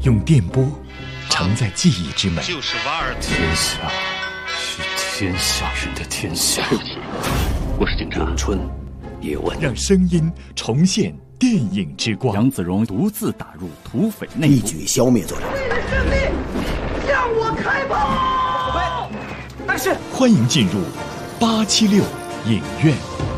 用电波承载记忆之美。 就是瓦尔。 天下是天下人的天下。 我是警察。 咏春叶问， 让声音重现电影之光。 杨子荣独自打入土匪内部， 一举消灭作者。 为了胜利，向我开炮！ 但是，欢迎进入876影院。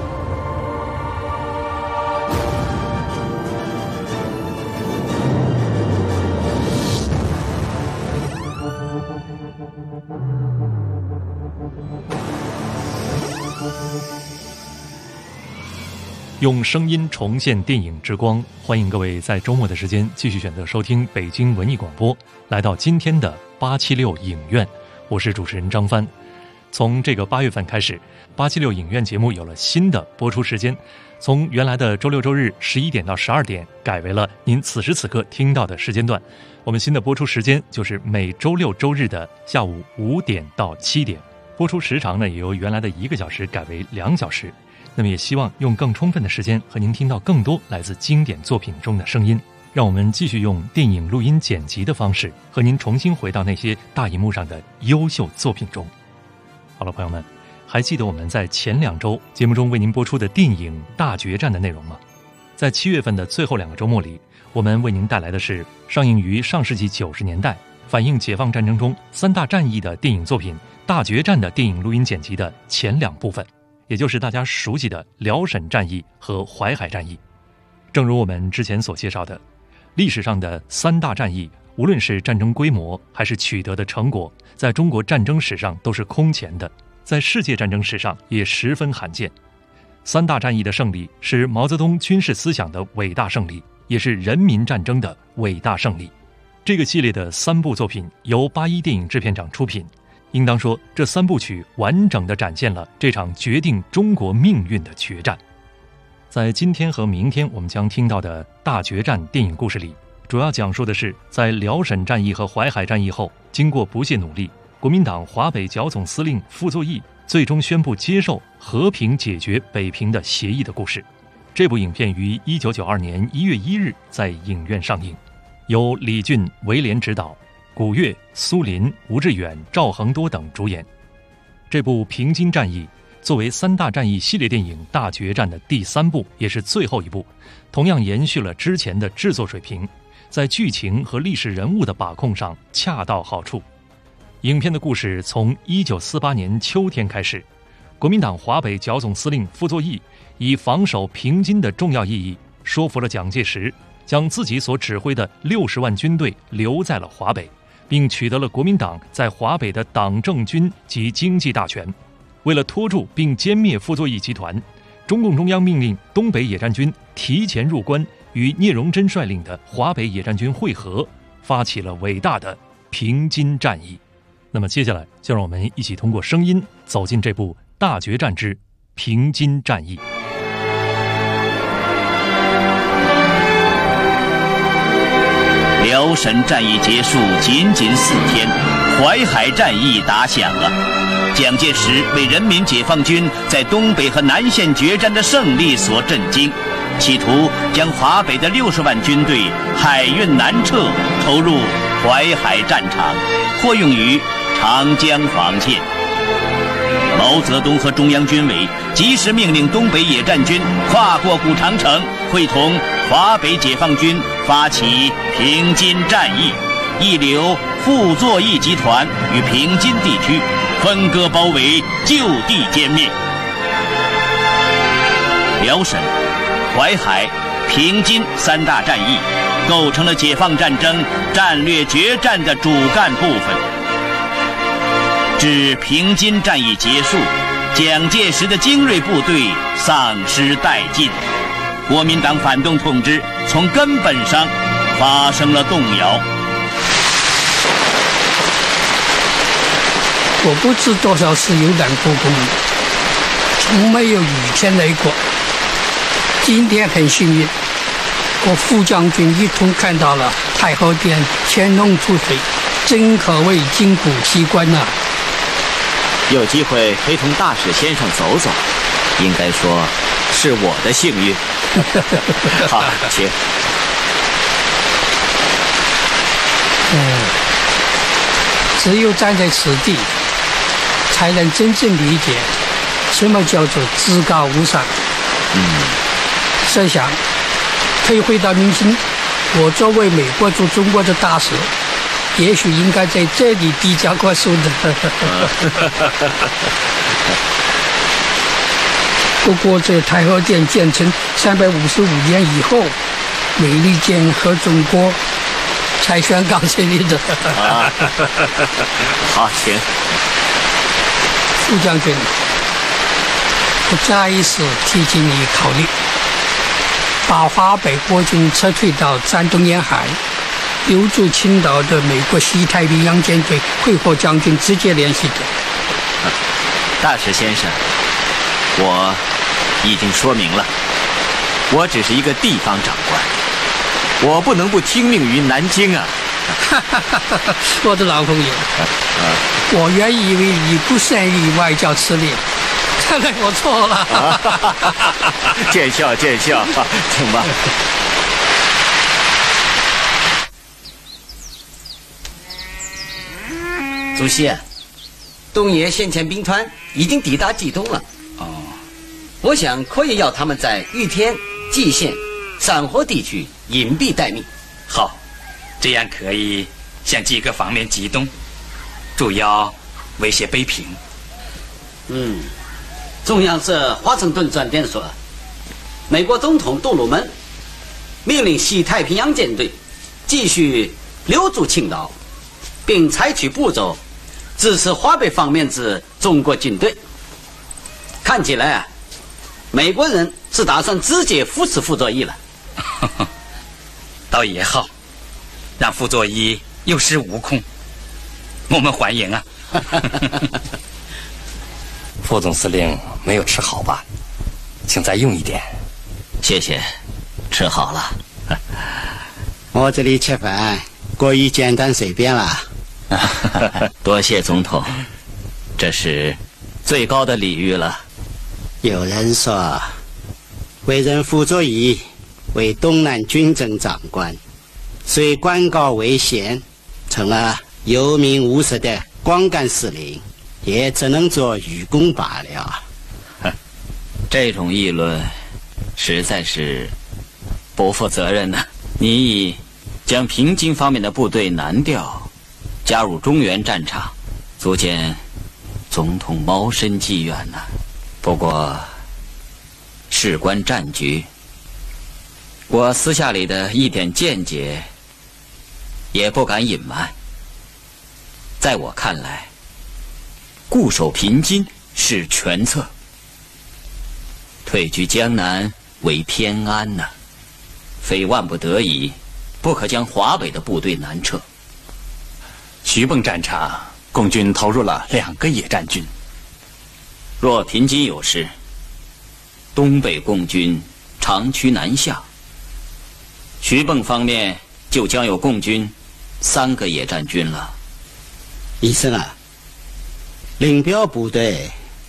用声音重现电影之光，欢迎各位在周末的时间继续选择收听北京文艺广播，来到今天的876影院，我是主持人张帆。从这个8月份开始，876影院节目有了新的播出时间，从原来的周六周日11点到12点，改为了您此时此刻听到的时间段。我们新的播出时间就是每周六周日的下午5点到7点，播出时长呢也由原来的1个小时改为2小时。那么也希望用更充分的时间和您听到更多来自经典作品中的声音，让我们继续用电影录音剪辑的方式和您重新回到那些大荧幕上的优秀作品中。好了，朋友们，还记得我们在前2周节目中为您播出的电影《大决战》的内容吗？在7月份的最后2个周末里，我们为您带来的是上映于上世纪90年代，反映解放战争中3大战役的电影作品《大决战》的电影录音剪辑的前2部分，也就是大家熟悉的辽沈战役和淮海战役。正如我们之前所介绍的，历史上的3大战役，无论是战争规模还是取得的成果，在中国战争史上都是空前的，在世界战争史上也十分罕见。3大战役的胜利是毛泽东军事思想的伟大胜利，也是人民战争的伟大胜利。这个系列的3部作品由81电影制片厂出品，应当说，这3部曲完整地展现了这场决定中国命运的决战。在今天和明天我们将听到的大决战电影故事里，主要讲述的是在辽沈战役和淮海战役后，经过不懈努力，国民党华北剿总司令傅作义最终宣布接受和平解决北平的协议的故事。这部影片于1992年1月1日在影院上映，由李俊、韦廉执导，古越、苏林、吴志远、赵恒多等主演。这部平津战役作为3大战役系列电影《大决战》的第3部，也是最后一部，同样延续了之前的制作水平，在剧情和历史人物的把控上恰到好处。影片的故事从1948年秋天开始，国民党华北剿总司令傅作义以防守平津的重要意义，说服了蒋介石，将自己所指挥的60万军队留在了华北，并取得了国民党在华北的党政军及经济大权。为了拖住并歼灭傅作义集团，中共中央命令东北野战军提前入关，与聂荣臻率领的华北野战军会合，发起了伟大的平津战役。那么接下来就让我们一起通过声音走进这部《大决战之平津战役》。 辽沈战役结束仅4天，淮海战役打响了。蒋介石为人民解放军在东北和南线决战的胜利所震惊，企图将华北的60万军队海运南撤，投入淮海战场，或用于长江防线。毛泽东和中央军委及时命令东北野战军跨过古长城，会同华北解放军发起平津战役，一流傅作义集团与平津地区分割包围，就地歼灭。辽沈、淮海、平津3大战役构成了解放战争战略决战的主干部分。至平津战役结束，蒋介石的精锐部队丧失殆尽，国民党反动统治从根本上发生了动摇。 我不知多少次有胆过功，从没有雨天来过。今天很幸运，我副将军一同看到了太和殿乾隆出水，真可谓金谷奇观呐！ 有机会陪同大使先生走走，应该说是我的幸运。好，请。 只有站在此地，才能真正理解什么叫做至高无上。设想退回到明清，我作为美国驻中国的大使，也许应该在这里递交过书的。不过这太和殿建成355年以后，美利坚和中国才宣告成立的。 好，请。 副将军，我再一次提醒你考虑，把华北国军撤退到山东沿海，留驻青岛的美国西太平洋舰队会和将军直接联系的。 大使先生，我已经说明了，我只是一个地方长官，我不能不听命于南京啊。 我的老朋友，我原以为你不善于外交辞令，看来我错了。 见笑见笑，请吧。 主席，东野先遣兵团已经抵达冀东了。我想可以要他们在玉天、蓟县、散河地区隐蔽待命。 好，这样可以向几个方面集中，主要威胁北平。 中央社华盛顿转电说，美国总统杜鲁门命令西太平洋舰队继续留驻青岛，并采取步骤支持华北方面之中国军队。看起来啊，美国人是打算直接扶持傅作义了。 倒也好，让傅作义有恃无恐，我们欢迎啊。 副总司令没有吃好吧？请再用一点。 谢谢，吃好了。 我这里吃饭过于简单随便了。 多谢总统，这是最高的礼遇了。 有人说，委任傅作义为东南军政长官，虽官高位显，成了有名无实的光杆司令，也只能做愚公罢了。 这种议论实在是不负责任呢。你已将平津方面的部队南调，加入中原战场，足见总统谋深计远呢。不过事关战局，我私下里的一点见解也不敢隐瞒。在我看来，固守平津是全策，退居江南为偏安呢。非万不得已，不可将华北的部队南撤。 徐蚌战场，共军投入了2个野战军。 若平津有事，东北共军长驱南下，徐蚌方面就将有共军3个野战军了。 医生啊，林彪部队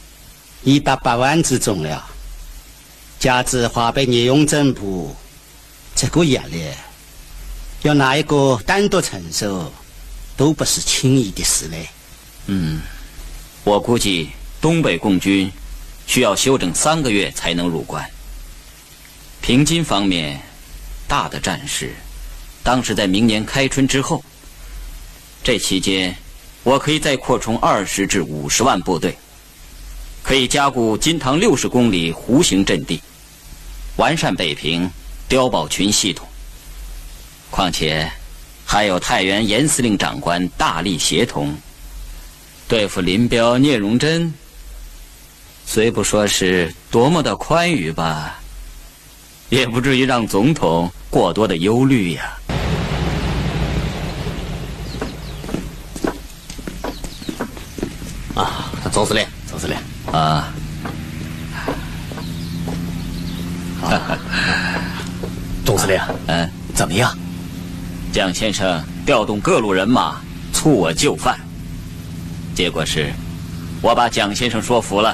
180万之众了，加之华北聂永正部，这个压力要哪一个单独承受，都不是轻易的事嘞。 我估计东北共军需要休整3个月才能入关。平津方面大的战事当时在明年开春之后，这期间我可以再扩充20至50万部队，可以加固金塘60公里弧形阵地，完善北平碉堡群系统。况且还有太原严司令长官大力协同，对付林彪、聂荣臻，虽不说是多么的宽裕吧，也不至于让总统过多的忧虑呀。 总司令，总司令啊， 总司令，怎么样？ 蒋先生调动各路人马促我就范，结果是我把蒋先生说服了。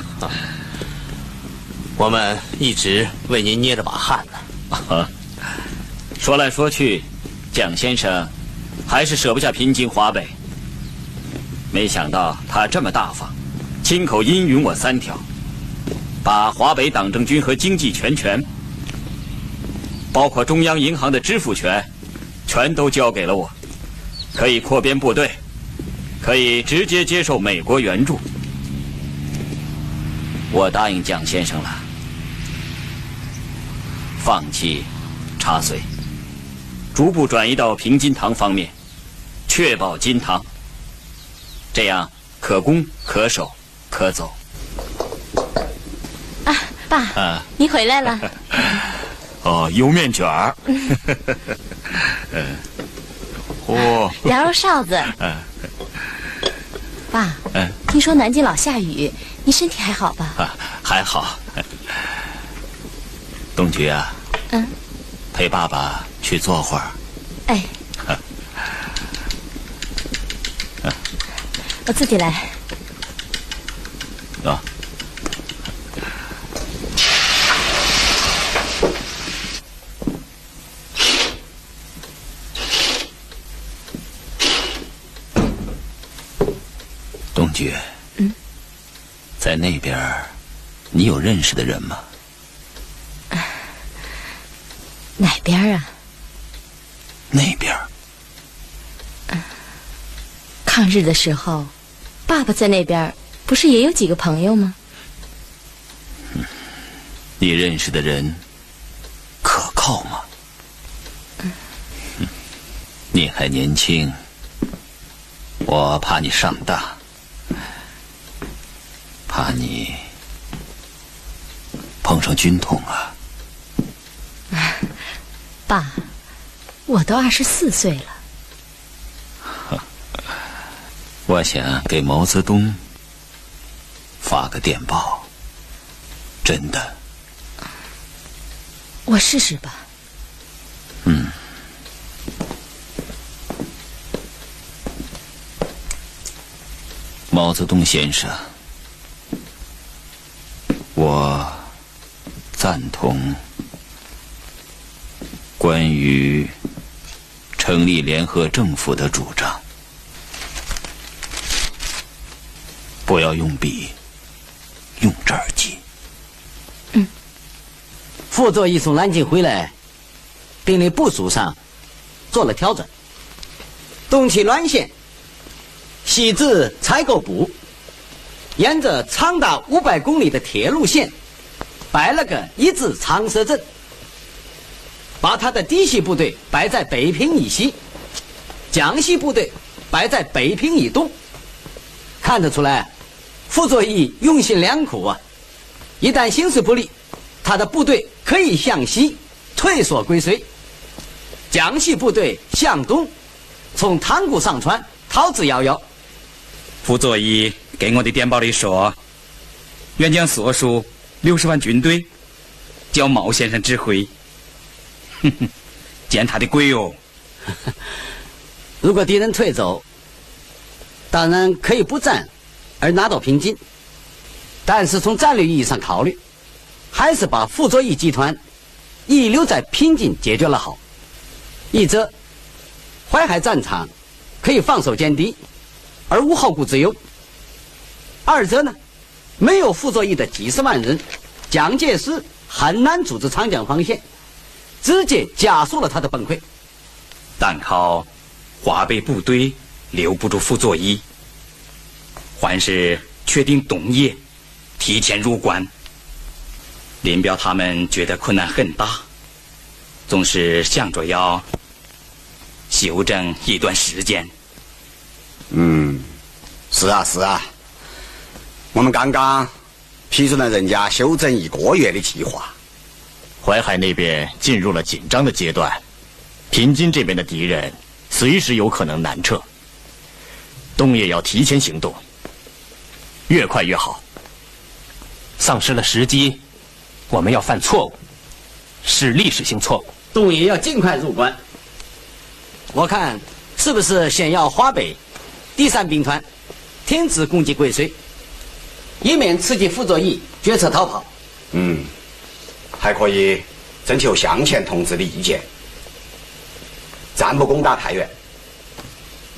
我们一直为您捏着把汗呢。 说来说去，蒋先生还是舍不下平津华北。没想到他这么大方，亲口应允我3条，把华北党政军和经济全权，包括中央银行的支付权，全都交给了我，可以扩编部队，可以直接接受美国援助。我答应蒋先生了，放弃茶绥，逐步转移到平津堂方面，确保金堂，这样可攻可守可走。 啊，爸，你回来了。 哦，油面卷儿。 哦，羊肉臊子。爸，听说南京老下雨，你身体还好吧？ 还好。东菊啊，陪爸爸去坐会儿。 哎，我自己来。 啊。东菊，在那边，你有认识的人吗？ 哪边啊？ 那边。 抗日的时候，爸爸在那边，不是也有几个朋友吗？ 你认识的人可靠吗？你还年轻，我怕你上当，怕你碰上军统啊。 爸，我都24岁了。 我想给毛泽东发个电报，真的。 我试试吧。 毛泽东先生，我赞同关于成立联合政府的主张。不要用笔，用这儿记。 傅作义从南京回来，并令部署上做了调整，东起滦县，西至采购部，沿着长达500公里的铁路线，摆了个一字长蛇阵，把他的嫡系部队摆在北平以西，江西部队摆在北平以东。看得出来，傅作义用心良苦啊！一旦形势不利，他的部队可以向西退缩归绥，江西部队向东从塘沽上川逃之夭夭。 傅作义给我的电报里说，愿将所属60万军队交毛先生指挥。见他的鬼哦！ 如果敌人退走，当然可以不战而拿到平津，但是从战略意义上考虑，还是把傅作义集团遗留在平津解决了好。一则淮海战场可以放手歼敌，而无后顾之忧；二则呢，没有傅作义的几10万人，蒋介石很难组织长江防线，直接加速了他的崩溃。 单靠华北部队留不住傅作义，还是确定东野，提前入关。林彪他们觉得困难很大，总是想着要休整一段时间。 是啊是啊，我们刚刚批准了人家休整1个月的计划。 淮海那边进入了紧张的阶段，平津这边的敌人随时有可能南撤，东野要提前行动，越快越好。 丧失了时机，我们要犯错误，是历史性错误。 东野要尽快入关，我看是不是先要华北第3兵团停止攻击归绥，以免刺激傅作义决策逃跑。 还可以征求向前同志的意见。暂不攻打太原，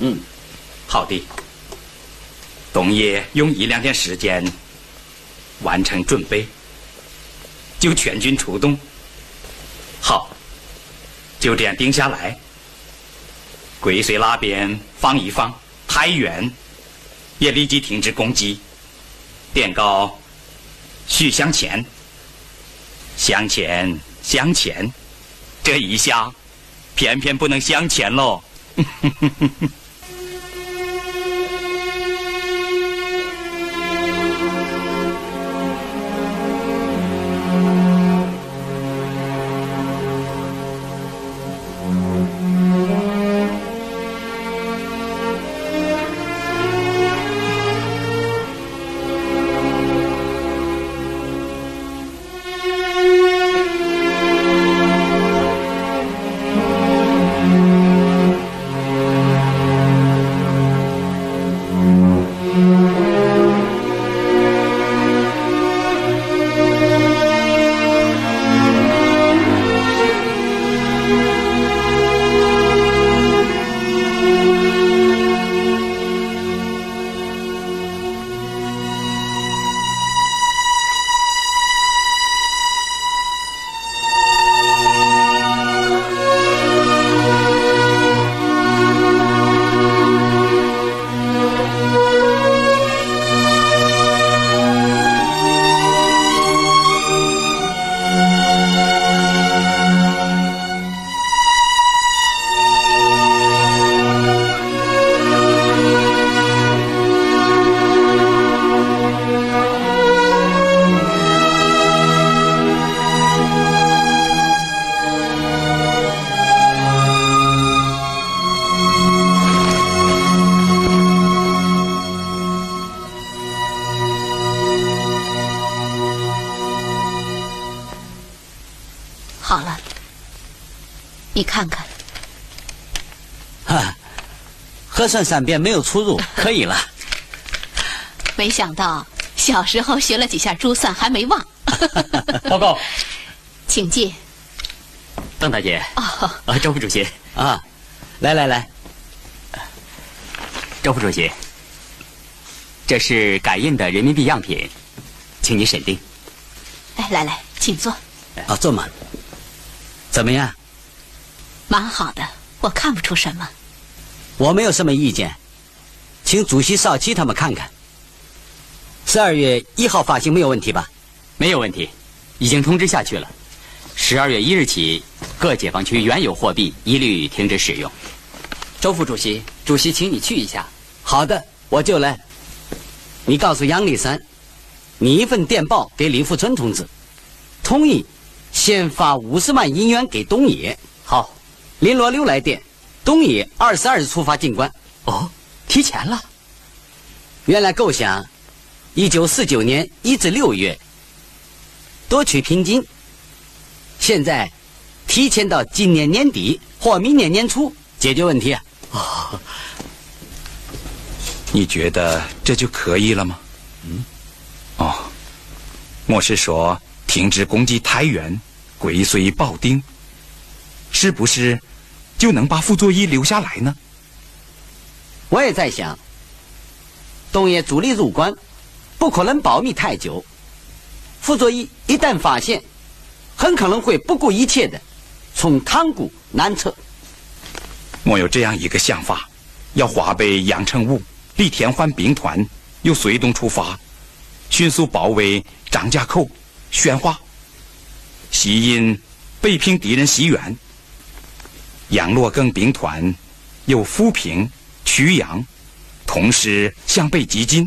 好的。董爷用1-2天时间完成准备，就全军出动。好，就这样定下来。归绥那边放一放，太原也立即停止攻击，电告须向前，向前，向前。这一下，偏偏不能向前喽。 好了，你看看。 核算3遍没有出入，可以了。 没想到小时候学了几下珠算还没忘。 报告， 请进。 邓大姐。周副主席。 来， 周副主席，这是改印的人民币样品，请您审定。 来，请坐。 坐嘛。怎么样？ 蛮好的，我看不出什么。 我没有什么意见，请主席少奇他们看看。12月1号发行没有问题吧？ 没有问题，已经通知下去了。12月1日起，各解放区原有货币一律停止使用。周副主席，主席请你去一下。 好的，我就来。你告诉杨立三，你一份电报给李富春同志，同意先发50万银元给东野。 好。 林罗溜来电，东野22日出发进关。 提前了。 原来构想1949年1至6月夺取平津，现在提前到今年年底或明年年初解决问题。 你觉得这就可以了吗？我是说停止攻击太原，归绥保定，是不是就能把傅作义留下来呢？ 我也在想，东野主力入关，不可能保密太久。傅作义一旦发现，很可能会不顾一切的从塘沽南撤。 我有这样一个想法，要华北杨成武、李天焕兵团由绥东出发，迅速包围张家口、宣化，吸引北平敌人西援。杨罗庚兵团由富平、曲阳同时向北急进，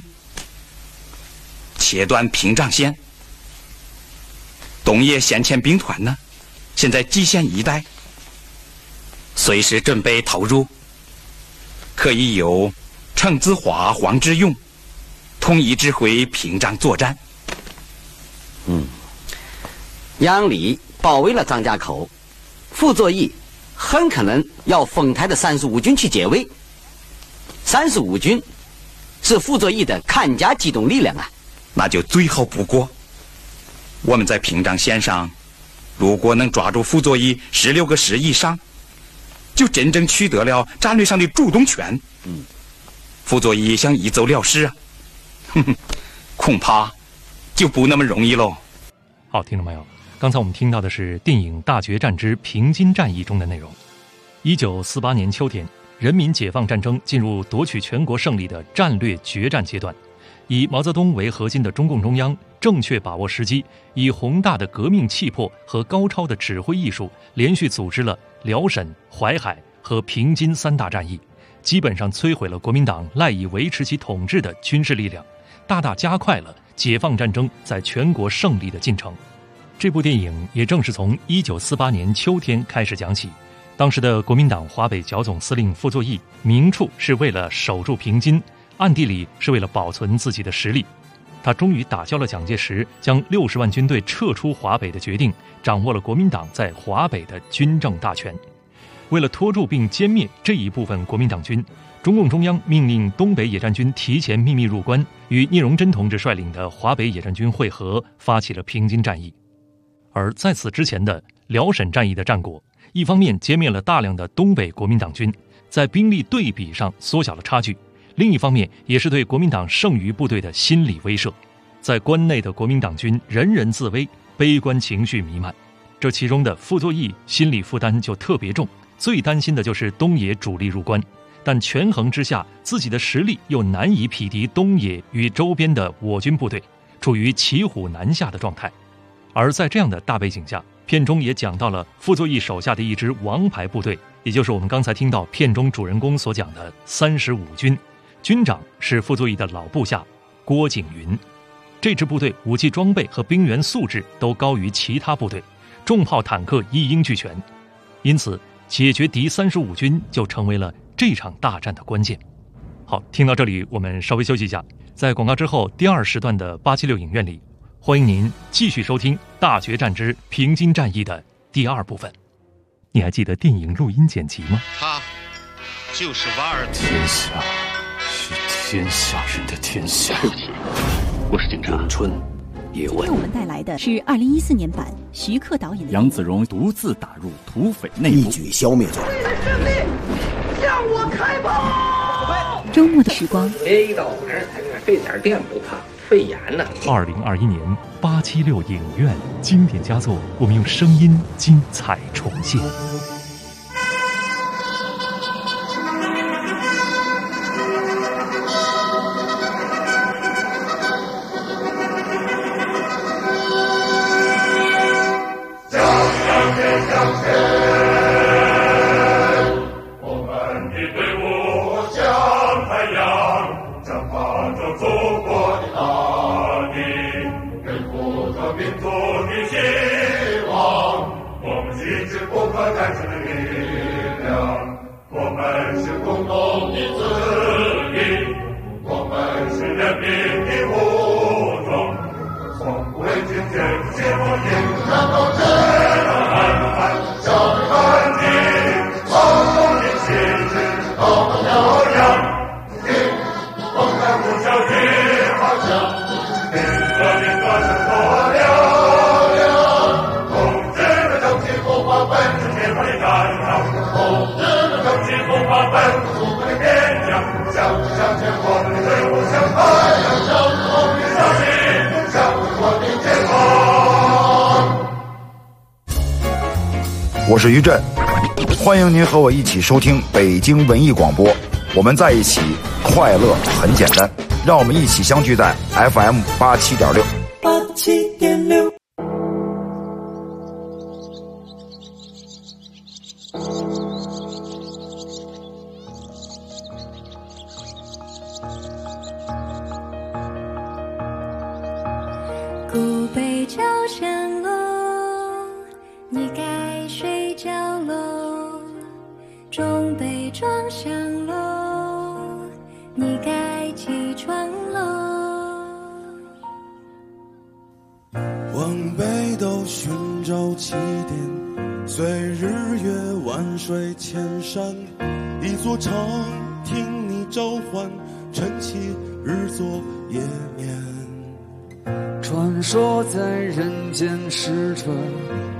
切断屏障线。东野先遣兵团呢，现在蓟县一带，随时准备投入，可以由程子华、黄志勇统一指挥屏障作战。 杨李包围了张家口，傅作义很可能要丰台的35军去解围。35军是傅作义的看家机动力量啊， 那就最好不过。我们在屏障线上，如果能抓住傅作义16个师以上， 就真正取得了战略上的主动权。傅作义想一走了之啊，恐怕就不那么容易喽。 好，听众朋友，刚才我们听到的是电影《大决战之平津战役》中的内容。1948年秋天，人民解放战争进入夺取全国胜利的战略决战阶段。以毛泽东为核心的中共中央正确把握时机，以宏大的革命气魄和高超的指挥艺术，连续组织了辽沈、淮海和平津3大战役，基本上摧毁了国民党赖以维持其统治的军事力量，大大加快了解放战争在全国胜利的进程。这部电影也正是从1948年秋天开始讲起。当时的国民党华北剿总司令傅作义，明处是为了守住平津，暗地里是为了保存自己的实力。他终于打消了蒋介石将60万军队撤出华北的决定，掌握了国民党在华北的军政大权。为了拖住并歼灭这一部分国民党军，中共中央命令东北野战军提前秘密入关，与聂荣臻同志率领的华北野战军会合，发起了平津战役。而在此之前的辽沈战役的战果，一方面歼灭了大量的东北国民党军，在兵力对比上缩小了差距，另一方面也是对国民党剩余部队的心理威慑。在关内的国民党军人人自危，悲观情绪弥漫，这其中的傅作义心理负担就特别重，最担心的就是东野主力入关，但权衡之下，自己的实力又难以匹敌东野与周边的我军部队，处于骑虎难下的状态。而在这样的大背景下，片中也讲到了傅作义手下的一支王牌部队，也就是我们刚才听到片中主人公所讲的35军，军长是傅作义的老部下郭景云。这支部队武器装备和兵员素质都高于其他部队，重炮坦克一应俱全，因此解决敌35军就成为了这场大战的关键。好，听到这里我们稍微休息一下，在广告之后第2时段的876影院里，欢迎您继续收听《大决战之平津战役》的第2部分。你还记得电影录音剪辑吗？ 他就是瓦尔特。 天下是天下人的天下。 我是警察。 咏春叶问。 今天我们带来的是2014年版徐克导演的。 杨子荣独自打入土匪内部， 一举消灭掉。 胜利，向我开炮！ 周末的时光。 一到晚上才看，这点电不怕。肺炎呢 ？2021年876影院经典佳作，我们用声音精彩重现。 我是于震，欢迎您和我一起收听北京文艺广播，我们在一起，快乐很简单，让我们一起相聚在 FM 87.6。87.6。 古北朝山楼，你该睡觉喽。中北庄上楼，你该起床喽。 往北斗寻找起点，随日月万水千山，一座城听你召唤，晨起日作夜眠。 传说在人间逝者，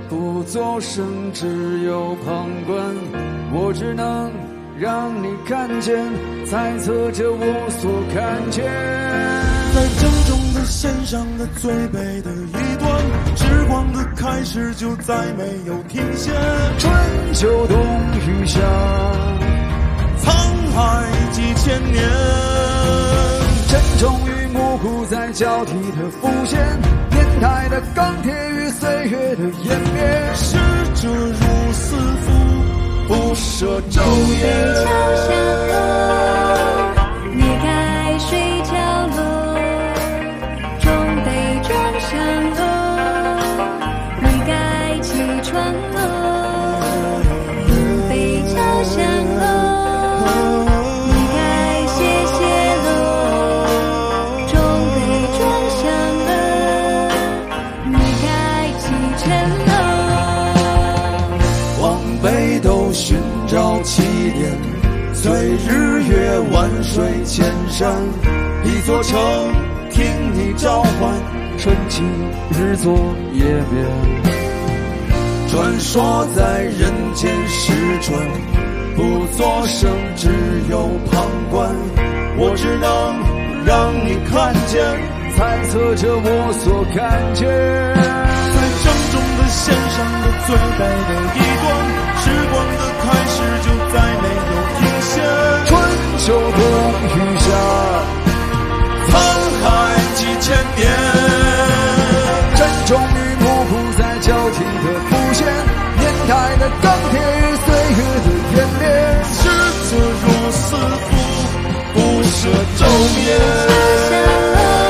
不作声，只有旁观。我只能让你看见，猜测着我所看见。 在郑重的献上的最北的一段，时光的开始就再没有停歇。 春秋冬雨夏， 沧海几千年， 沉重与模糊在交替的浮现，年代的钢铁与岁月的湮灭。 逝者如斯夫，不舍昼夜。 桥下落，你该睡觉落，钟被撞响落，你该起床落，路被敲响落，你该歇歇落，钟被撞响了，你该启程落。 往北斗寻找起点，随日月万水千山，一座城听你召唤， 春晴日作夜眠。 传说在人间时传，不作声，只有旁观。我只能让你看见， 猜测着我所看见。 在郑重的献上的最北的一段，时光的开始就再没有停歇。 春秋冬雨夏， 沧海几千年， 沉重与模糊在交替的浮现，年代的钢铁与岁月的湮灭。 逝者如斯夫，不舍昼夜。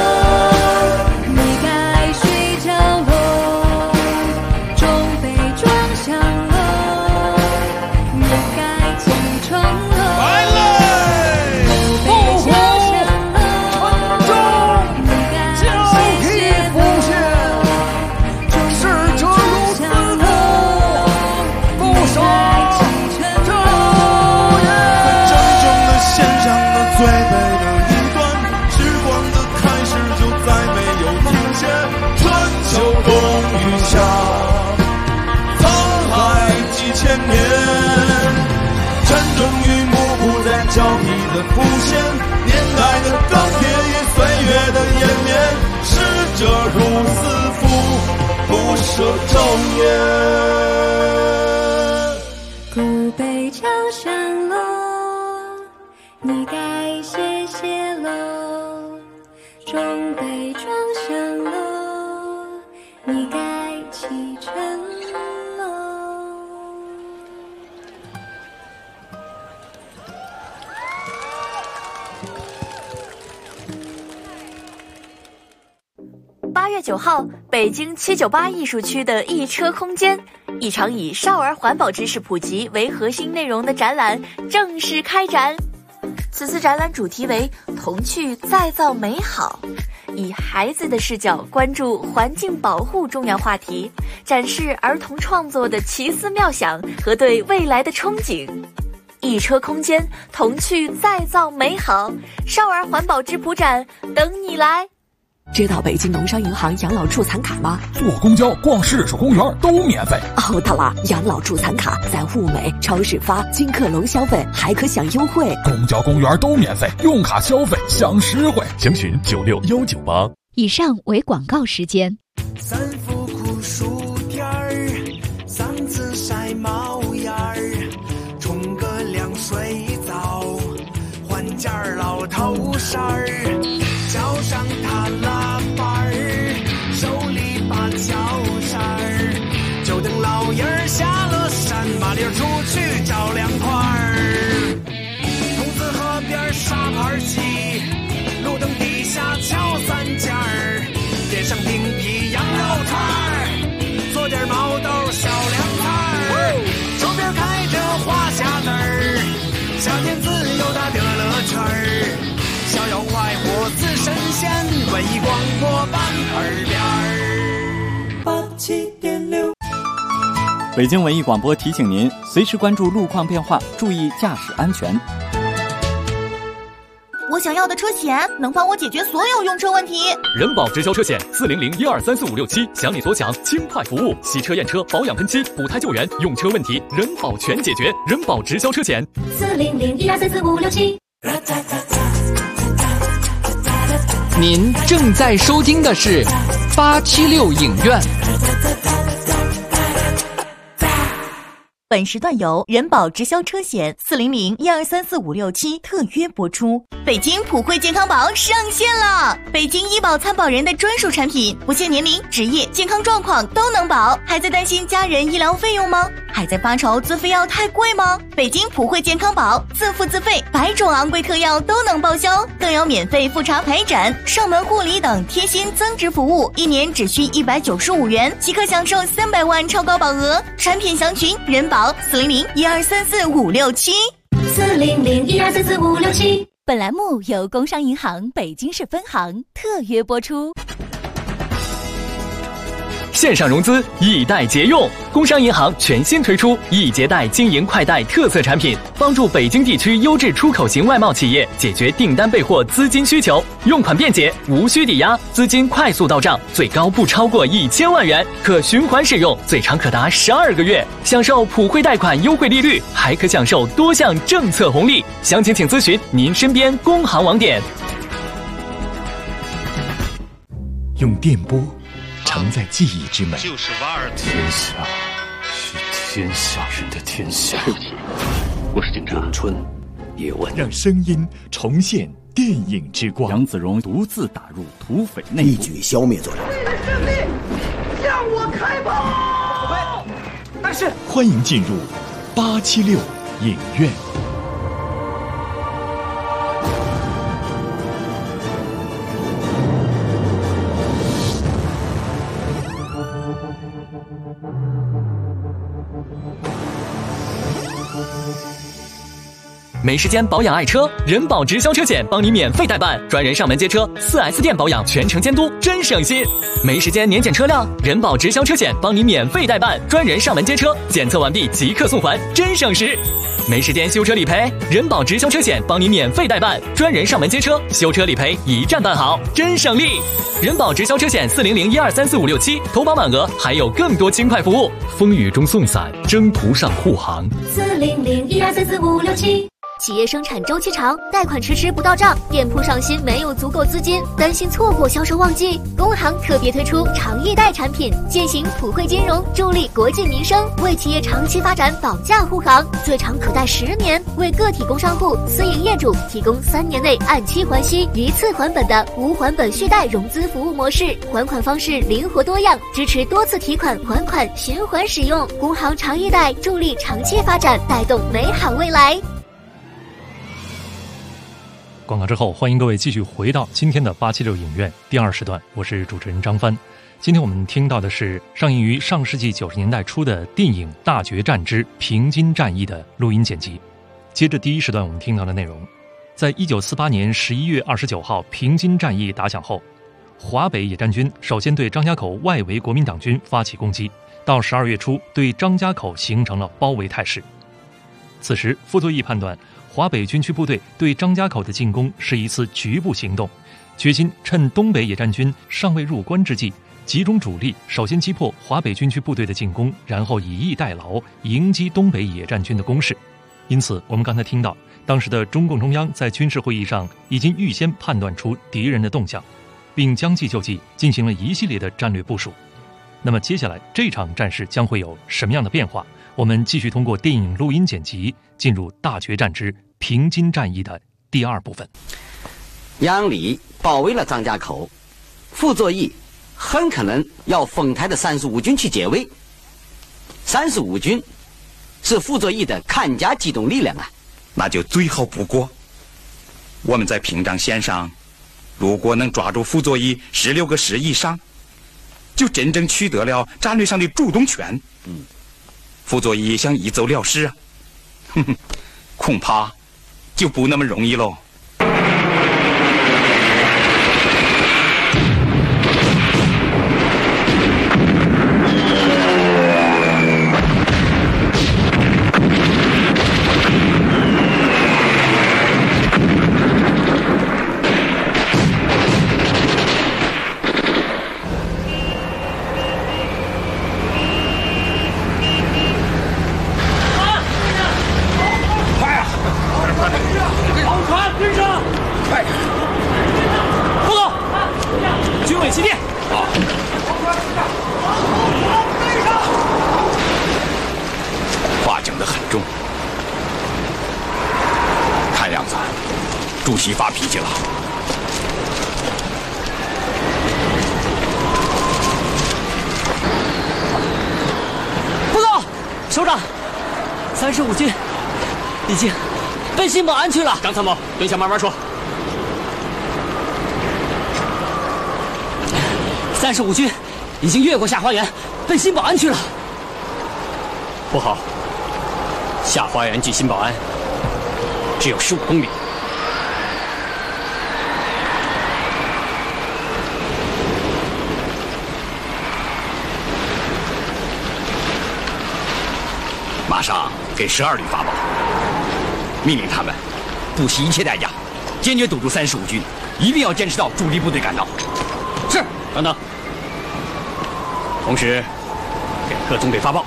交替的浮现，年代的钢铁与岁月的湮灭。逝者如斯夫，不舍昼夜。 古北桥上落，你该歇歇落，钟被撞响落，你该启程落。 8月9号，北京798艺术区的一车空间，一场以少儿环保知识普及为核心内容的展览正式开展。此次展览主题为童趣再造美好，以孩子的视角关注环境保护重要话题，展示儿童创作的奇思妙想和对未来的憧憬。一车空间，童趣再造美好，少儿环保质朴展等你来。 知道北京农商银行养老助残卡吗？ 坐公交、逛市属公园都免费。 哦，对了，养老助残卡在物美、超市发金客隆消费还可享优惠。 公交、公园都免费，用卡消费享实惠。 详询96198。 以上为广告时间。 三伏酷暑天儿，嗓子晒冒烟儿，冲个凉水澡，换件老头衫儿。脚上踏拉板儿，手里把脚扇儿，就等老爷儿下了山，麻溜出去找凉快儿。筒子河边沙盘戏，路灯底下敲三尖儿，点上冰皮羊肉串儿，做点毛豆小凉菜儿，周边开着花匣子儿，夏天自由的乐乐圈儿。逍遥快活似神仙，文艺广播伴耳边87.6。 北京文艺广播提醒您，随时关注路况变化，注意驾驶安全。 我想要的车险能帮我解决所有用车问题。 人保直销车险40012345677，想你所想，轻快服务，洗车验车、保养喷漆、补胎救援，用车问题人保全解决。人保直销车险 40012345677。 您正在收听的是876影院。 本时段由人保直销车险40012345677特约播出。北京普惠健康宝上线了，北京医保参保人的专属产品，不限年龄、职业、健康状况都能保。还在担心家人医疗费用吗？还在发愁自费药太贵吗？北京普惠健康宝自付自费，100种昂贵特药都能报销，更有免费复查排诊、上门护理等贴心增值服务，1年只需195元即可享受300万超高保额。产品详询人保40012345677。 40012345677。 本栏目由工商银行北京市分行特约播出。 线上融资易贷节用，工商银行全新推出易捷贷经营快贷特色产品，帮助北京地区优质出口型外贸企业解决订单备货资金需求，用款便捷，无需抵押，资金快速到账，最高不超过1000万元，可循环使用，最长可达12个月，享受普惠贷款优惠利率，还可享受多项政策红利。详情请咨询您身边工行网点。 用电波承载记忆之美， 就是瓦尔特。 天下是天下人的天下。 对不起，我是警察。 咏春叶问， 让声音重现电影之光。 杨子荣独自打入土匪内部， 一举消灭罪人。 为了胜利，向我开炮！ 但是，欢迎进入876影院。 没时间保养爱车，人保直销车险帮你免费代办，专人上门接车，4S 店保养全程监督，真省心。没时间年检车辆，人保直销车险帮你免费代办，专人上门接车，检测完毕即刻送还，真省时。没时间修车理赔，人保直销车险帮你免费代办，专人上门接车，修车理赔一站办好，真省力。人保直销车险40012345677，投保满额还有更多轻快服务，风雨中送伞，征途上护航。 40012345677。 企业生产周期长，贷款迟迟不到账，店铺上新没有足够资金，担心错过销售旺季。工行特别推出长易贷产品，践行普惠金融，助力国计民生，为企业长期发展保驾护航，最长可贷10年，为个体工商户、私营业主提供3年内按期还息、一次还本的无还本续贷融资服务模式，还款方式灵活多样，支持多次提款还款循环使用。工行长易贷助力长期发展，带动美好未来。 广告之后，欢迎各位继续回到今天的876影院第2时段，我是主持人张帆。今天我们听到的是上映于上世纪90年代初的电影《大决战之平津战役》的录音剪辑。接着第1时段我们听到的内容，在1948年11月29号平津战役打响后，华北野战军首先对张家口外围国民党军发起攻击，到12月初对张家口形成了包围态势。此时傅作义判断华北军区部队对张家口的进攻是一次局部行动，决心趁东北野战军尚未入关之际，集中主力首先击破华北军区部队的进攻，然后以逸待劳，迎击东北野战军的攻势。因此我们刚才听到，当时的中共中央在军事会议上已经预先判断出敌人的动向，并将计就计，进行了一系列的战略部署。那么接下来这场战事将会有什么样的变化？我们继续通过电影录音剪辑进入大决战之平津战役的第2部分。 杨礼包围了张家口，傅作义很可能要丰台的35军去解围。35军是傅作义的看家机动力量啊， 那就最好不过。我们在屏障线上，如果能抓住傅作义16个师以上，就真正取得了战略上的主动权。傅作义想一走了之啊，恐怕就不那么容易喽。 样子，主席发脾气了。 报告，首长，35军已经奔新保安去了。 张参谋，蹲下慢慢说。 35军已经越过下花园，奔新保安去了。 不好，下花园距新保安只有15公里。马上给12旅发报，命令他们不惜一切代价，坚决堵住35军，一定要坚持到主力部队赶到。是，等等。同时，给各纵队发报，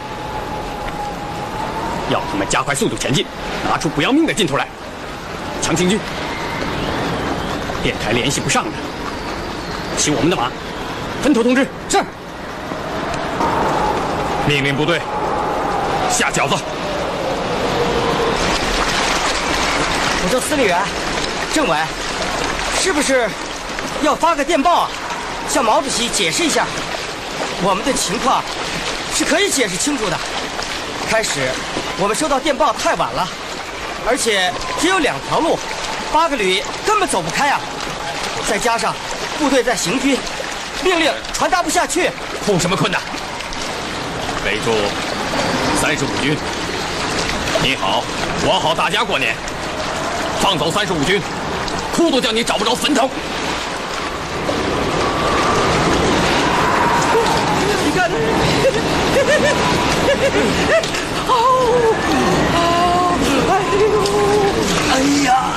要他们加快速度前进，拿出不要命的劲头来。强行军，电台联系不上的，骑我们的马，分头通知。是。命令部队下饺子。 我说司令员、政委，是不是要发个电报啊？向毛主席解释一下，我们的情况是可以解释清楚的。开始我们收到电报太晚了，而且只有2条路，8个旅根本走不开啊！再加上部队在行军，命令传达不下去， 有什么困难？备注：35军，你好，我好，大家过年。放走35军，哭都叫你找不着坟头。 你看，哎呀，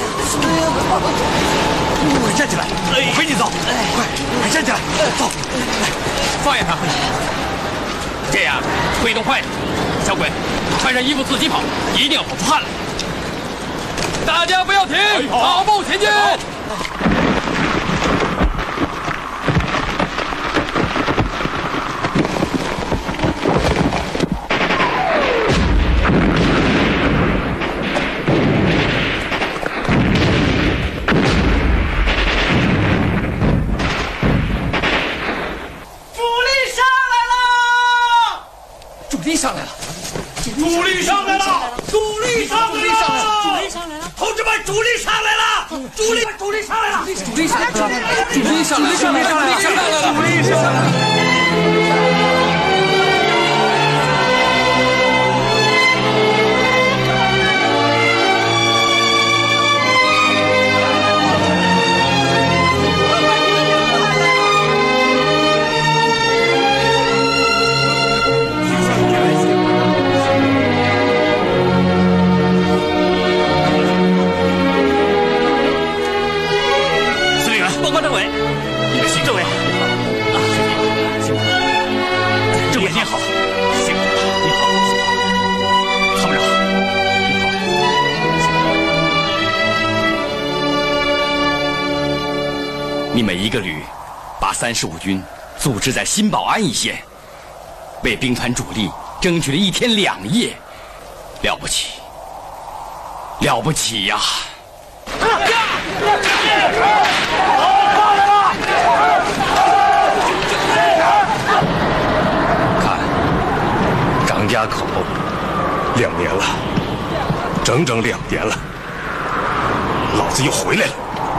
快站起来，我陪你走，快站起来，走， 放下他，这样会动快点。小鬼，穿上衣服自己跑，一定要跑出汗来。大家不要停，跑步前进。你每一个旅把35军组织在新保安一线，为兵团主力争取了1天2夜，了不起，了不起呀！看张家口，2年了，整整2年了，老子又回来了。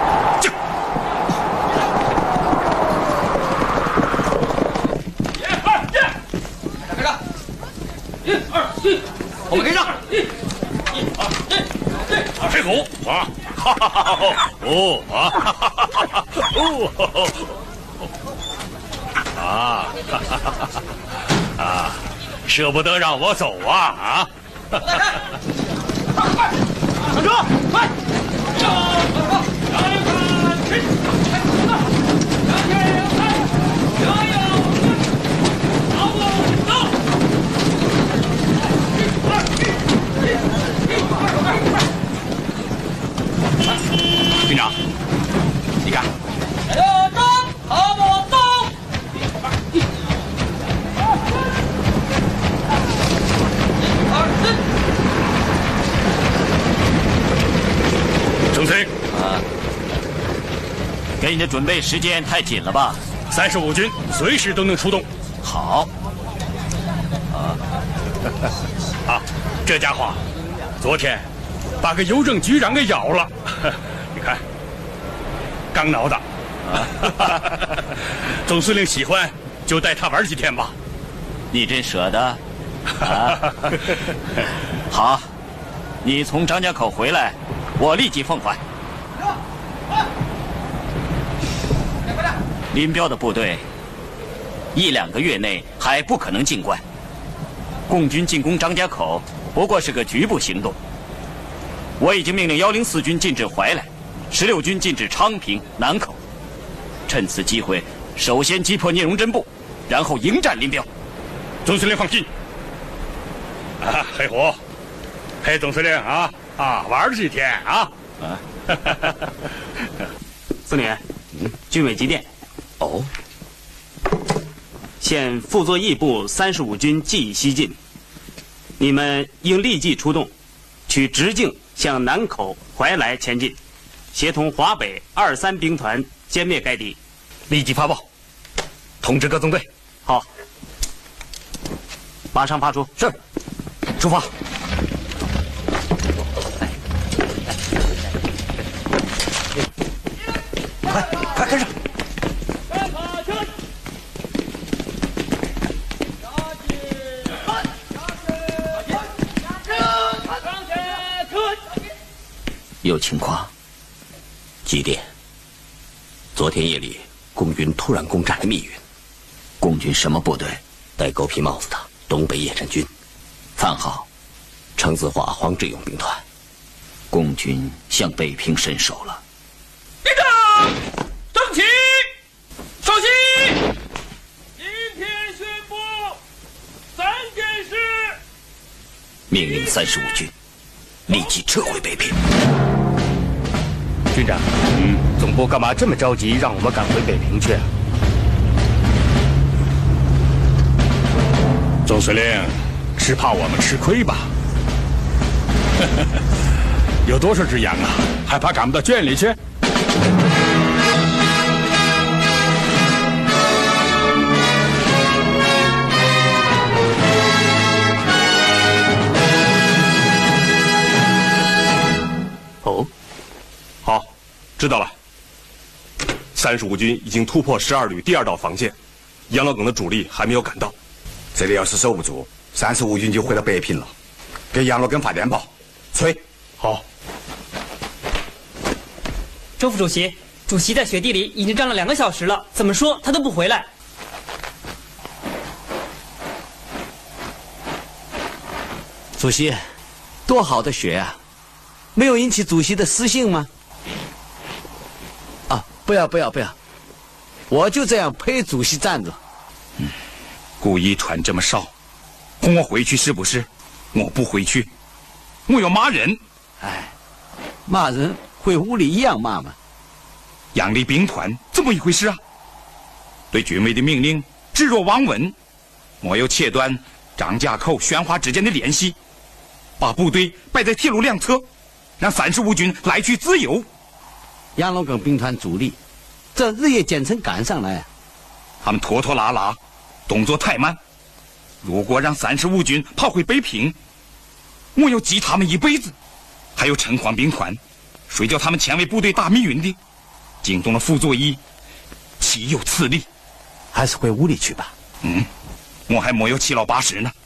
我们跟上！1、2、3，黑虎啊！哈哈哈！哦啊！哈哈哈！哦啊！哈哈哈！啊！舍不得让我走啊！啊！上车，快！军长，你看，好我走。1、2、3。 给你的准备时间太紧了吧 ？35军随时都能出动。 好。 啊，这家伙昨天把个邮政局长给咬了，你看，刚挠的。总司令喜欢，就带他玩几天吧。 你真舍得？啊，好，你从张家口回来，我立即奉还。林彪的部队1-2个月内还不可能进关。共军进攻张家口不过是个局部行动。我已经命令104军进至怀来，16军进至昌平、南口。趁此机会，首先击破聂荣臻部，然后迎战林彪。 总司令放心。啊，黑虎，陪总司令玩了几天啊。 司令，军委急电。 哦。 现傅作义部35军既已西进，你们应立即出动，取直径向南口、怀来前进，协同华北2、3兵团歼灭该敌。 立即发报，通知各纵队。 好，马上发出。 是，出发。快跟上！ 有情况。几点？昨天夜里，共军突然攻占了密云。共军什么部队？戴狗皮帽子的东北野战军，番号程子华、黄志勇兵团。共军向北平伸手了。 立正，整齐，稍息。今天宣布3件事。 命令35军立即撤回北平。 军长，总部干嘛这么着急让我们赶回北平去啊？总司令是怕我们吃亏吧？有多少只羊啊？还怕赶不到圈里去？ 哦， 好，知道了。35军已经突破12旅第2道防线，杨老耿的主力还没有赶到。 这里要是守不住，35军就回到北平了。给杨老耿发电报，催。 好。 周副主席，主席在雪地里已经站了2个小时了，怎么说他都不回来。 主席，多好的雪啊！没有引起主席的私信吗？啊，不要，我就这样陪主席站着。 故意穿这么少，哄我回去是不是？我不回去，我要骂人。 哎，骂人会屋里一样骂吗？ 杨丽兵团怎么一回事啊？对军委的命令置若罔闻，我又切断张家口、宣化之间的联系，把部队摆在铁路两侧，让35军来去自由。 杨老耿兵团主力，这日夜兼程赶上来， 他们拖拖拉拉，动作太慢。如果让35军跑回北平，我要记他们一辈子。还有陈黄兵团，谁叫他们前为部队打密云的，惊动了傅作义，岂有此理？ 还是回屋里去吧。 我还没有7老8十呢。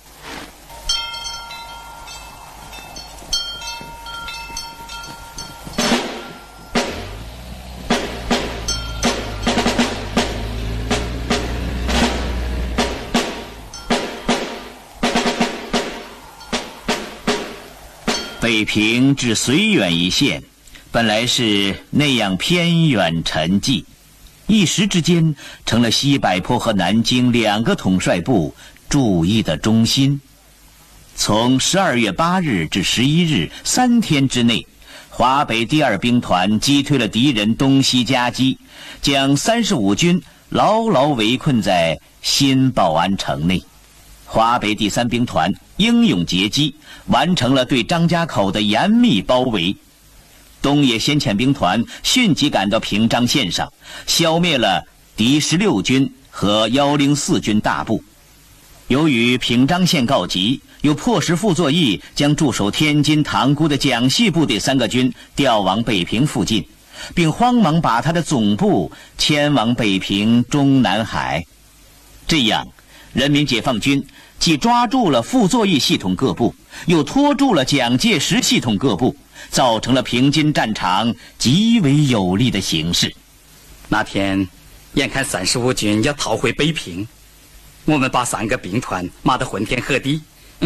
北平至绥远一线，本来是那样偏远沉寂，一时之间成了西柏坡和南京2个统帅部注意的中心。从12月8日至11日3天之内，华北第2兵团击退了敌人东西夹击，将35军牢牢围困在新保安城内。华北第3兵团英勇截击，完成了对张家口的严密包围。 东野先遣兵团迅即赶到平章线上，消灭了敌16军和104军大部。由于平章线告急，又迫使傅作义将驻守天津塘沽的蒋系部队3个军调往北平附近，并慌忙把他的总部迁往北平中南海。这样，人民解放军既抓住了傅作义系统各部，又拖住了蒋介石系统各部，造成了平津战场极为有利的形势。 那天，眼看35军要逃回北平，我们把3个兵团骂得昏天黑地。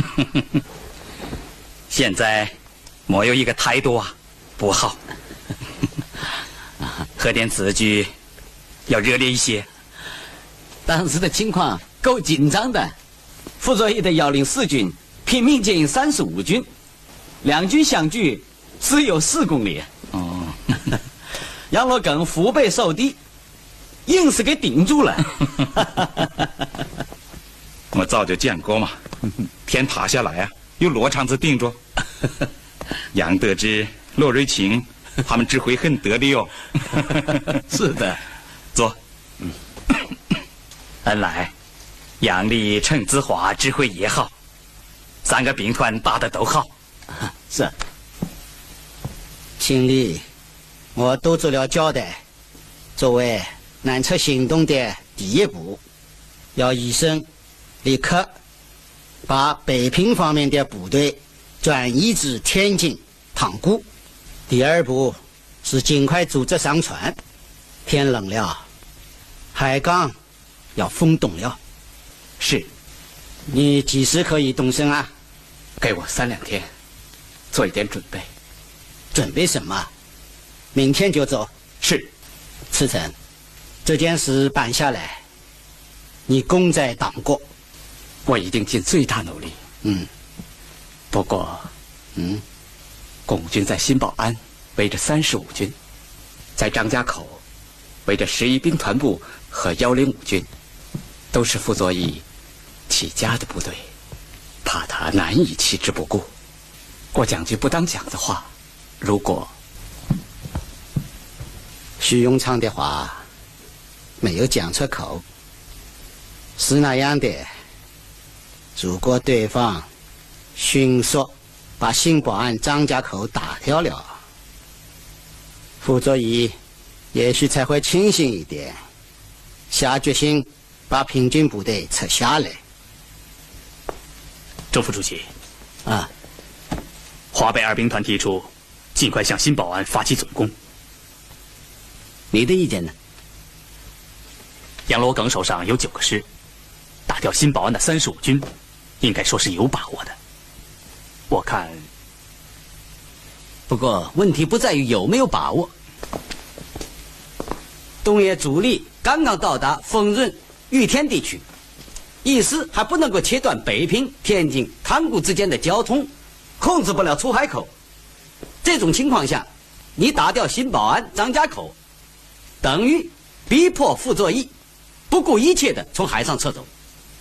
现在，没有一个态度啊，不好。喝点字句，要热烈一些。 当时的情况够紧张的，傅作义的104军拼命接应35军，2军相距只有4公里。 哦， 杨罗耿腹背受敌，硬是给顶住了。 我早就见过嘛，天塌下来啊，有罗长子顶住。杨得之、骆瑞卿，他们指挥很得力哦。 是的， 坐。恩来，杨丽、程子华指挥也好，3个兵团打得都好。 是。经理，我都做了交代。作为南撤行动的第一步，要医生立刻把北平方面的部队转移至天津、塘沽。第2步是尽快组织上船。天冷了，海港要封冻了。 是。 你几时可以动身啊？ 给我3-2天，做一点准备。 准备什么？明天就走。 是。 次臣，这件事办下来，你功在党国。 我一定尽最大努力。不过，共军在新保安围着35军，在张家口围着11兵团部和105军，都是傅作义起家的部队，怕他难以弃之不顾。郭将军不当讲的话，如果徐永昌的话没有讲出口，是那样的。如果对方迅速把新保安张家口打掉了，傅作义也许才会清醒一点，下决心把平津部队撤下来。 周副主席， 啊， 华北2兵团提出尽快向新保安发起总攻。 你的意见呢？ 杨罗耿手上有9个师，打掉新保安的35军，应该说是有把握的。我看， 不过问题不在于有没有把握。东野主力刚刚到达丰润、玉田地区，一时还不能够切断北平、天津、塘沽之间的交通，控制不了出海口。这种情况下，你打掉新保安、张家口，等于逼迫傅作义不顾一切的从海上撤走。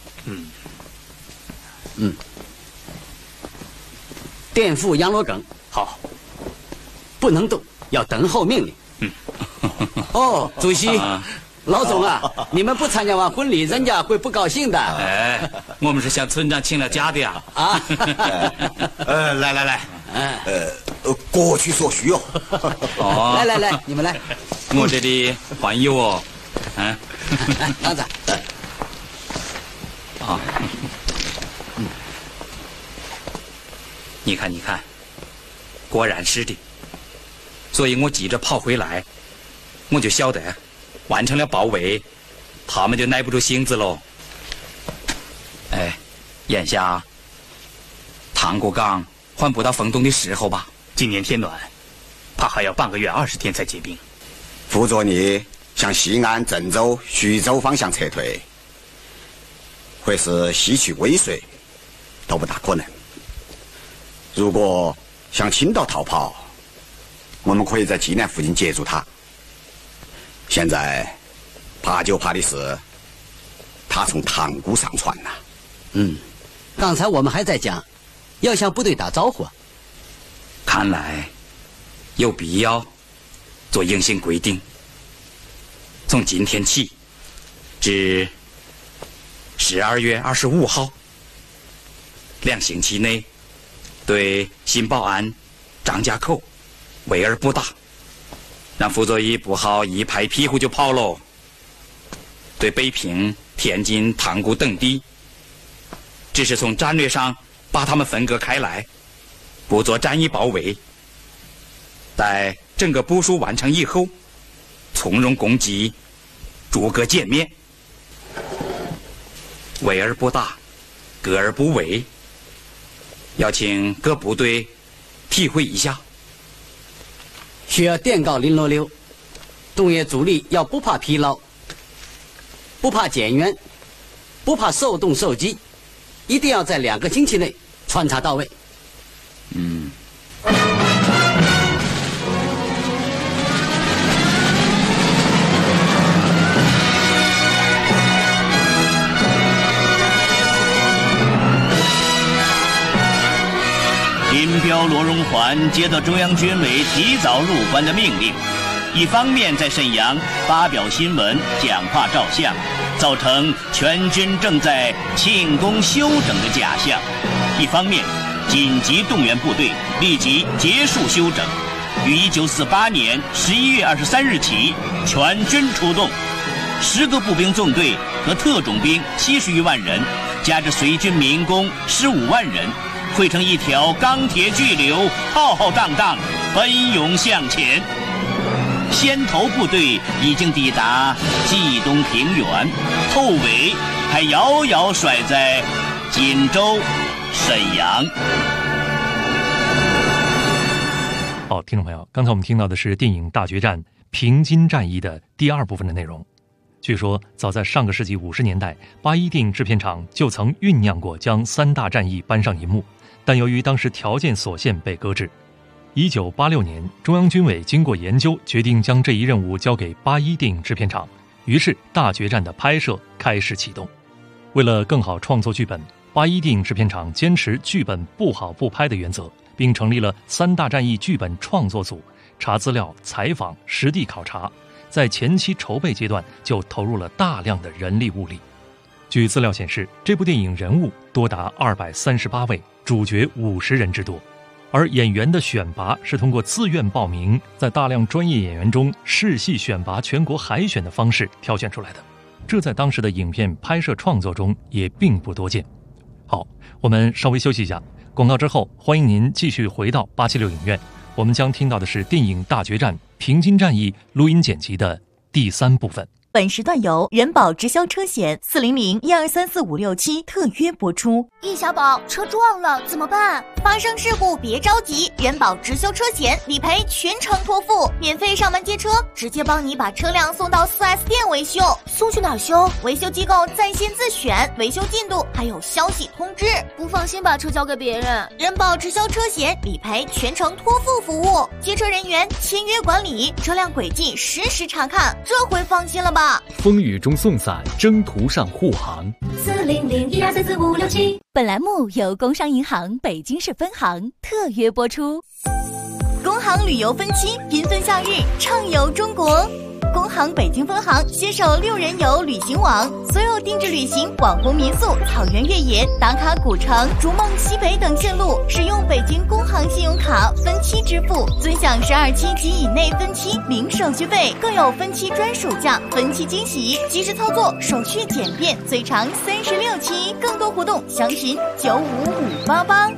垫付杨罗耿。 好， 不能动，要等候命令。哦，主席，老总啊，你们不参加完婚礼，人家会不高兴的。 哎，我们是向村长请了假的呀。 啊， 来，各取所需哦。 哦， 来，你们来。 我这里还有哦。 拿着。 啊。你看，果然是的。所以我急着跑回来，我就晓得，完成了包围，他们就耐不住性子喽。哎，眼下塘沽港还不到封冻的时候吧？ 今年天暖，怕还要半个月20天才结冰。 傅作义向西安、郑州、徐州方向撤退，或是西去归绥，都不大可能。如果向青岛逃跑，我们可以在济南附近截住他。现在怕就怕的是他从塘沽上船了。 刚才我们还在讲要向部队打招呼。 看来有必要做硬性规定，从今天起至12月25号2星期内，对新保安、张家口围而不打，让傅作义不好一拍屁股就跑喽。对北平、天津、塘沽等地，只是从战略上把他们分割开来，不做战役包围。待整个部署完成以后，从容攻击，逐个歼灭。围而不打，割而不围，要请各部队体会一下。 需要电告066，动员主力要不怕疲劳，不怕减员，不怕受冻受击，一定要在2个星期内穿插到位。 林彪、罗荣桓接到中央军委提早入关的命令，一方面在沈阳发表新闻、讲话照相，造成全军正在庆功休整的假象；一方面紧急动员部队，立即结束休整，于1948年11月23日起全军出动，10个步兵纵队和特种兵70余万人，加之随军民工15万人，汇成一条钢铁巨流，浩浩荡荡奔涌向前。先头部队已经抵达冀东平原，后尾还遥遥甩在锦州、沈阳。 好，听众朋友，刚才我们听到的是电影《大决战》平津战役的第2部分的内容。据说，早在上个世纪50年代，81电影制片厂就曾酝酿过将3大战役搬上银幕，但由于当时条件所限被搁置。1986年，中央军委经过研究，决定将这一任务交给81电影制片厂，于是《大决战》的拍摄开始启动。为了更好创作剧本，81电影制片厂坚持剧本不好不拍的原则，并成立了3大战役剧本创作组，查资料、采访、实地考察，在前期筹备阶段就投入了大量的人力物力。据资料显示，这部电影人物多达238位，主角50人之多，而演员的选拔是通过自愿报名，在大量专业演员中试戏选拔全国海选的方式挑选出来的。这在当时的影片拍摄创作中也并不多见。好，我们稍微休息一下，广告之后欢迎您继续回到876影院，我们将听到的是电影《大决战》平津战役录音剪辑的第3部分。 本时段由人保直销车险400-1234567特约播出。 易小宝，车撞了怎么办？发生事故别着急，人保直销车险理赔全程托付，免费上门接车，直接帮你把车辆送到4S 店维修。送去哪儿修？维修机构在线自选，维修进度还有消息通知。不放心把车交给别人，人保直销车险理赔全程托付服务，接车人员签约管理，车辆轨迹实时查看，这回放心了吧？ 风雨中送伞，征途上护航。 400-1234567。本栏目由工商银行北京市分行特约播出。工行旅游分期，缤纷夏日，畅游中国。工行北京分行携手6人游旅行网，所有定制旅行、网红民宿、草原越野、打卡古城、逐梦西北等线路，使用北京工行信用卡分期支付，尊享12期及以内分期零手续费，更有分期专属价、分期惊喜，及时操作，手续简便，最长36期，更多活动详询95588。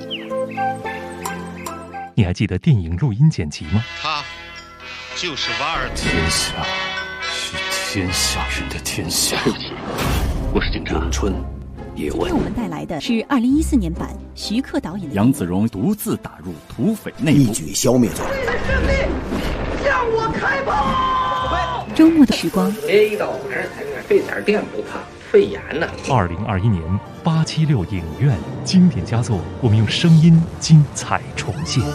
你还记得电影录音剪辑吗？ 他就是瓦尔。 天下是天下人的天下。 对不起，我是警察。 咏春叶问。 今天我们带来的是2014年版徐克导演的杨子荣独自打入土匪内部， 一举消灭罪。 向我开炮！ 周末的时光， 连一道玩才费点电不怕，肺炎呢。 2021年876影院经典佳作，我们用声音精彩重现。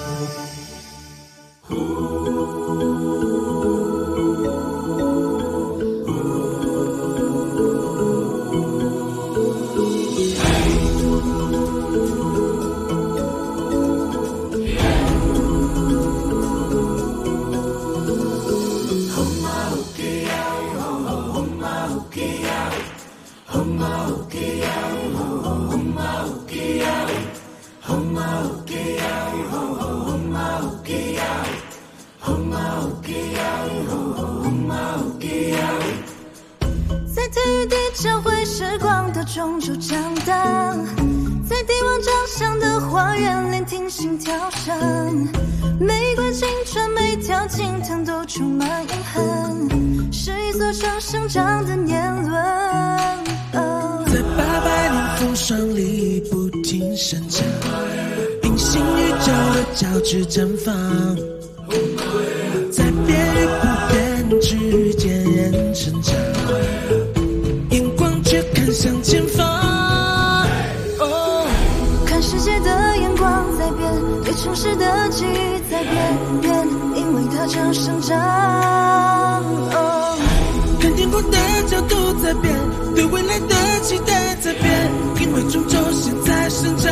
在体育地教会时光的中枢长大，在帝王长相的花园聆听心跳声，每段青春每条惊腾都充满永恒，是一所城生长的年轮。 在800年风霜里不停生长，平行宇宙的交织绽放，在变与不变之间人成长，眼光却看向前方。 看世界的眼光在变，对城市的记忆在变，因为它正生长。 看天空的角度在变，对未来的期待在变，因为终究现在生长。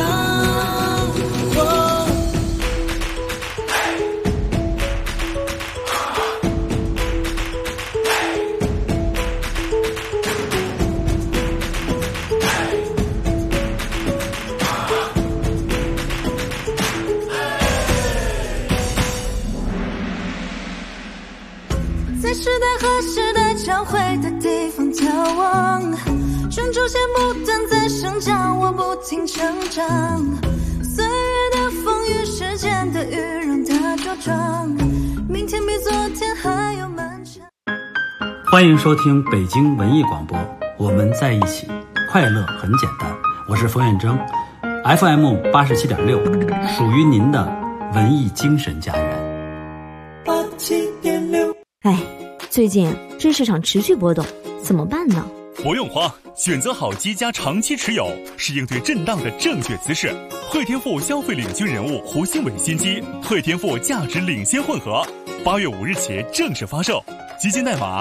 在时代和时代交汇的地方眺望，专注些不断在生长，我不停成长。岁月的风雨，时间的雨，让它茁壮。明天比昨天还要漫长。 欢迎收听北京文艺广播，我们在一起，快乐很简单。我是冯远征 ，FM 87.6，属于您的文艺精神家园。 87.6。 哎，最近这市场持续波动，怎么办呢？ 不用慌，选择好机加长期持有是应对震荡的正确姿势。汇添富消费领军人物胡新伟新机汇添富价值领先混合，8月5日起正式发售，基金代码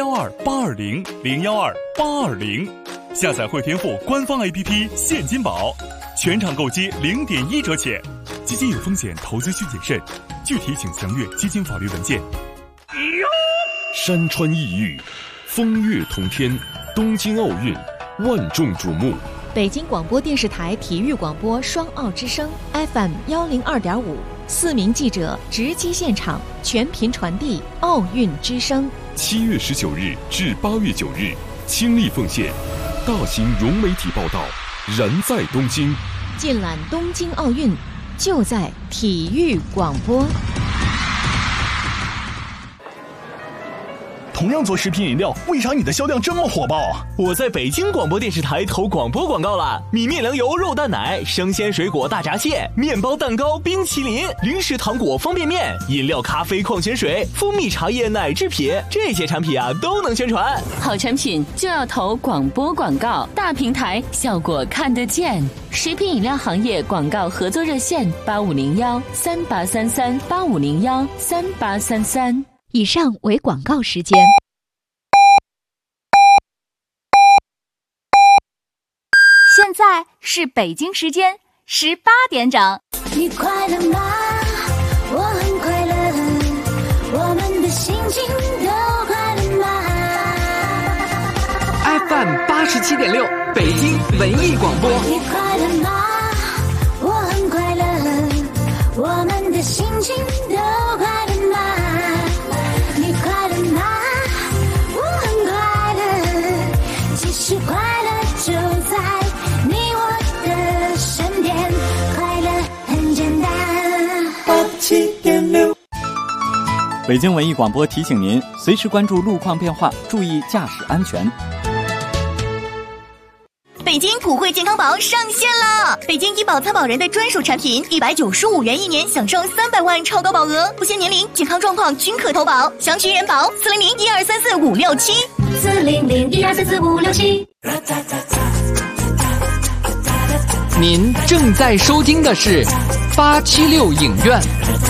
012820012820，下载汇添富官方 APP 现金宝，全场购机0.1折起。基金有风险，投资需谨慎，具体请详阅基金法律文件。 山川异域，风月同天，东京奥运万众瞩目。 北京广播电视台体育广播双奥之声 FM 102.5，4名记者直击现场，全频传递奥运之声。 7月19日至8月9日，倾力奉献，大型融媒体报道，燃在东京。 尽览东京奥运，就在体育广播。 同样做食品饮料，为啥你的销量这么火爆啊？我在北京广播电视台投广播广告了，米面粮油肉蛋奶、生鲜水果大闸蟹、面包蛋糕、冰淇淋、零食糖果方便面、饮料咖啡矿泉水、蜂蜜茶叶奶制品，这些产品啊都能宣传。 好产品就要投广播广告，大平台效果看得见。食品饮料行业广告合作热线8501-3833-8501-3833。 以上为广告时间。现在是北京时间18点整。 你快乐吗？我很快乐，我们的心情都快乐吗 ？FM 87.6，北京文艺广播。 你快乐吗？我很快乐，我们的心情都快乐吗？你快乐吗？我很快乐，其实快乐就在你我的身边，快乐很简单。 87.6。 北京文艺广播提醒您，随时关注路况变化，注意驾驶安全。 北京普惠健康宝上线了！北京医保参保人的专属产品，195元1年，享受300万超高保额，不限年龄、健康状况均可投保。详询人保400-1234-567。400-1234-567。 您正在收听的是876影院。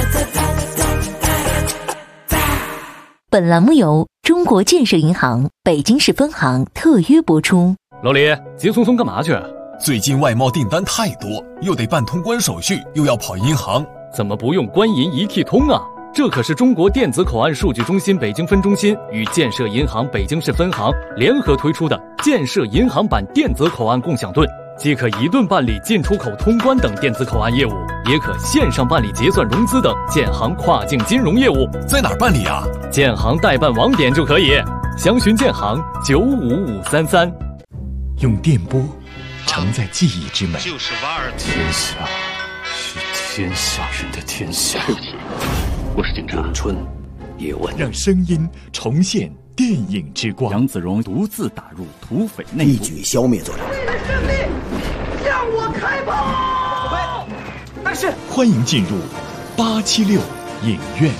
本栏目由中国建设银行北京市分行特约播出。 老李，急匆匆干嘛去？ 最近外贸订单太多，又得办通关手续，又要跑银行， 怎么不用官银一体通啊？ 这可是中国电子口岸数据中心北京分中心与建设银行北京市分行联合推出的建设银行版电子口岸共享盾，既可一盾办理进出口通关等电子口岸业务，也可线上办理结算融资等建行跨境金融业务。 在哪儿办理啊？ 建行代办网点就可以，详询建行95533。 用电波承载记忆之美， 就是瓦尔特。 天下是天下人的天下。 对不起，我是警察。 咏春叶问， 让声音重现电影之光。 杨子荣独自打入土匪内部， 一举消灭作者。 胜利，向我开炮！ 但是，欢迎进入876影院。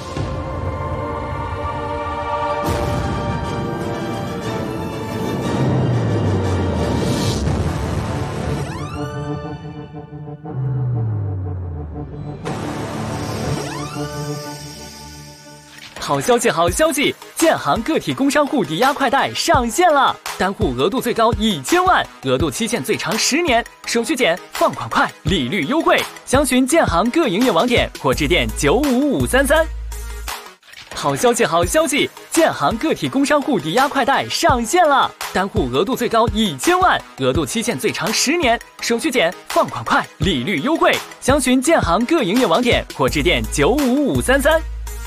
好消息，好消息！建行个体工商户抵押快贷上线了，单户额度最高1000万，额度期限最长10年，手续简，放款快，利率优惠。详询建行各营业网点或致电95533。好消息，好消息！建行个体工商户抵押快贷上线了，单户额度最高1000万，额度期限最长10年，手续简，放款快，利率优惠。详询建行各营业网点或致电95533。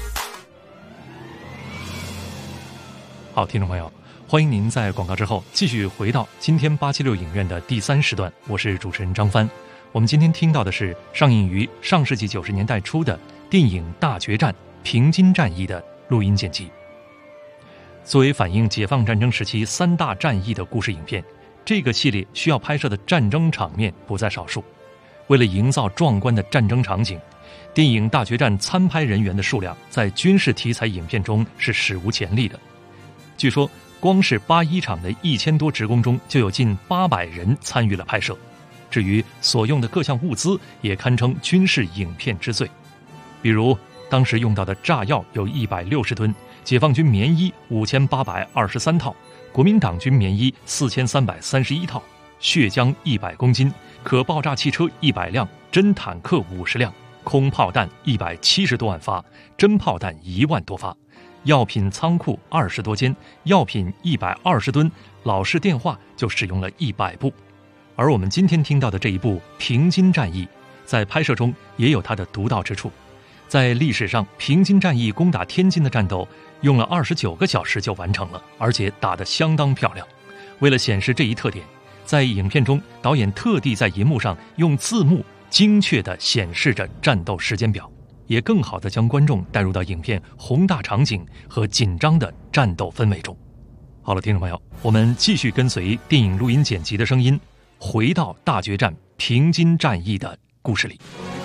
好，听众朋友，欢迎您在广告之后继续回到今天876影院的第3时段，我是主持人张帆。我们今天听到的是上映于上世纪90年代初的电影《大决战》平津战役的录音剪辑。作为反映解放战争时期3大战役的故事影片，这个系列需要拍摄的战争场面不在少数。为了营造壮观的战争场景，电影《大决战》参拍人员的数量在军事题材影片中是史无前例的。据说，光是8·1场的1000多职工中，就有近800人参与了拍摄。至于所用的各项物资，也堪称军事影片之最。比如，当时用到的炸药有160吨，解放军棉衣5823套，国民党军棉衣4331套，血浆100公斤，可爆炸汽车100辆，真坦克50辆，空炮弹170多万发，真炮弹1万多发。药品仓库20多间，药品120吨，老式电话就使用了100部。而我们今天听到的这一部《平津战役》，在拍摄中也有它的独到之处。在历史上，平津战役攻打天津的战斗用了29个小时就完成了，而且打得相当漂亮。为了显示这一特点，在影片中，导演特地在银幕上用字幕精确地显示着战斗时间表，也更好地将观众带入到影片宏大场景和紧张的战斗氛围中。好了，听众朋友，我们继续跟随电影录音剪辑的声音，回到大决战平津战役的故事里。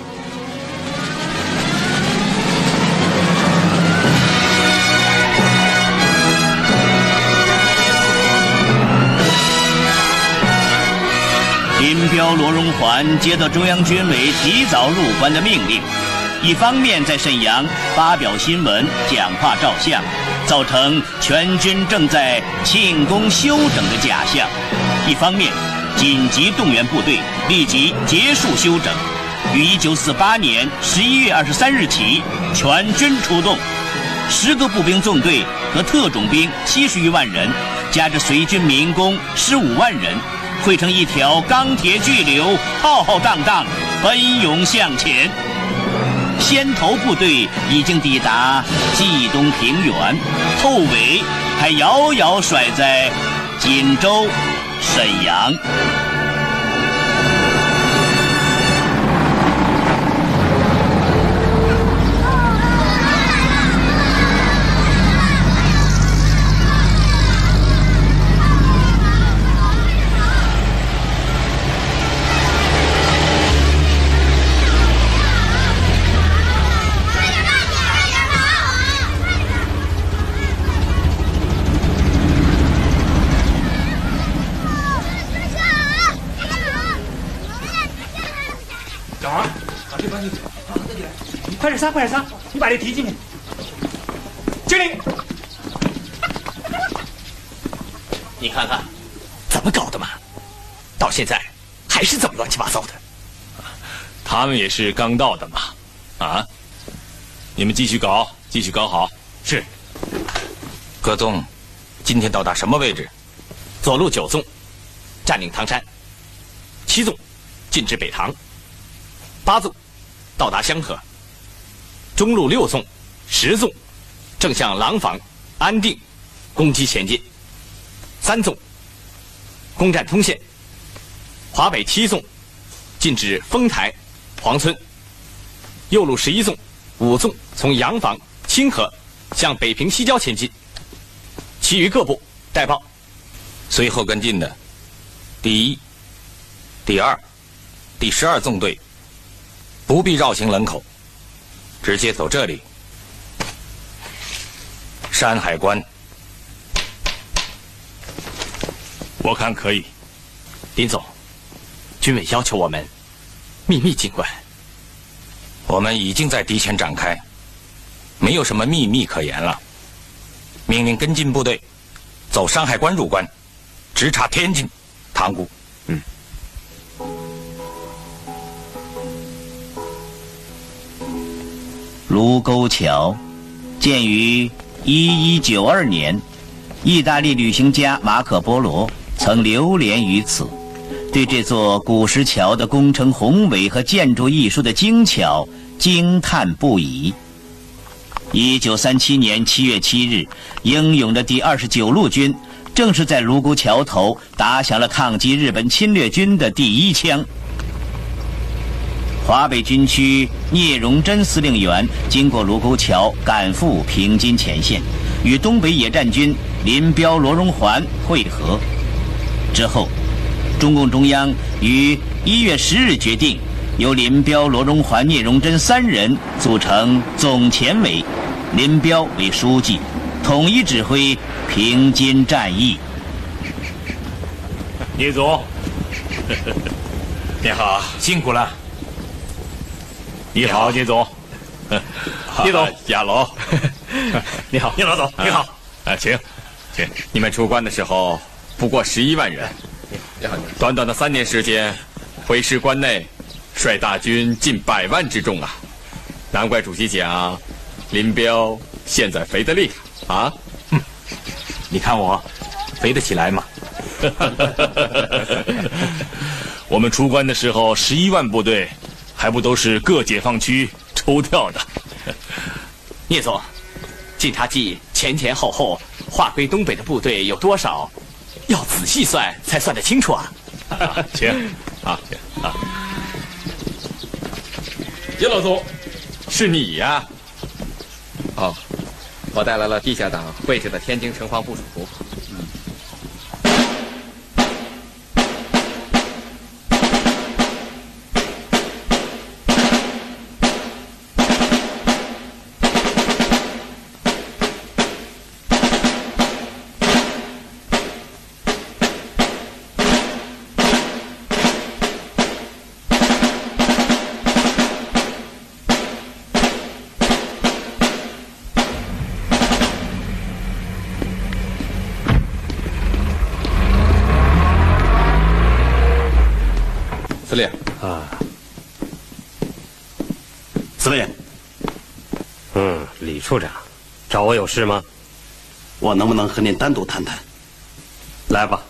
林彪、罗荣桓接到中央军委提早入关的命令，一方面在沈阳发表新闻、讲话照相，造成全军正在庆功休整的假象；一方面紧急动员部队，立即结束休整，于1948年11月23日起全军出动，10个步兵纵队和特种兵70余万人，加之随军民工15万人，汇成一条钢铁巨流，浩浩荡荡奔涌向前。先头部队已经抵达冀东平原，后尾还遥遥甩在锦州、沈阳。 快点撒，快点撒！你把这提进去。经理， 你看看，怎么搞的嘛？到现在还是这么乱七八糟的。 他们也是刚到的嘛，啊？ 你们继续搞，继续搞好。 是。 葛纵，今天到达什么位置？ 左路9纵，占领唐山；7纵，进至北塘；8纵，到达香河；中路6纵、10纵，正向廊坊、安定攻击前进；3纵，攻占通县；华北7纵，进至丰台、黄村；右路11纵、5纵从洋房、清河向北平西郊前进。其余各部待报。 随后跟进的第1、第2、第12纵队不必绕行冷口，直接走这里。山海关， 我看可以。 林总，军委要求我们秘密进关。 我们已经在敌前展开，没有什么秘密可言了。命令跟进部队走山海关入关，直插天津、塘沽。 卢沟桥建于1192年，意大利旅行家马可·波罗曾流连于此，对这座古石桥的工程宏伟和建筑艺术的精巧惊叹不已。1937年7月7日，英勇的第29路军正是在卢沟桥头打响了抗击日本侵略军的第一枪。华北军区聂荣臻司令员经过卢沟桥赶赴平津前线，与东北野战军林彪、罗荣桓会合。之后，中共中央于1月10日决定，由林彪、罗荣桓、聂荣臻3人组成总前委，林彪为书记，统一指挥平津战役。 聂总， 你好，辛苦了。 你好，聂总。聂总， 亚楼， 你好， 聂老总，你好。 请。你们出关的时候不过11万人，短短的3年时间，回师关内，率大军近100万之众啊！难怪主席讲，林彪现在肥得厉害啊！ 你看我肥得起来吗？ 我们出关的时候，11万部队，还不都是各解放区抽调的？ 聂总，晋察冀前后后划归东北的部队有多少？要仔细算才算得清楚啊！ 请叶老总，是你呀？哦，我带来了地下党绘制的天津城防部署图。司令啊， 司令。 李处长，找我有事吗？ 我能不能和您单独谈谈？ 来吧。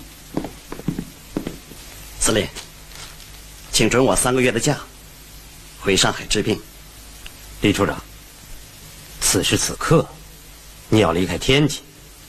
司令，请准我3个月的假，回上海治病。 李处长，此时此刻，你要离开天津。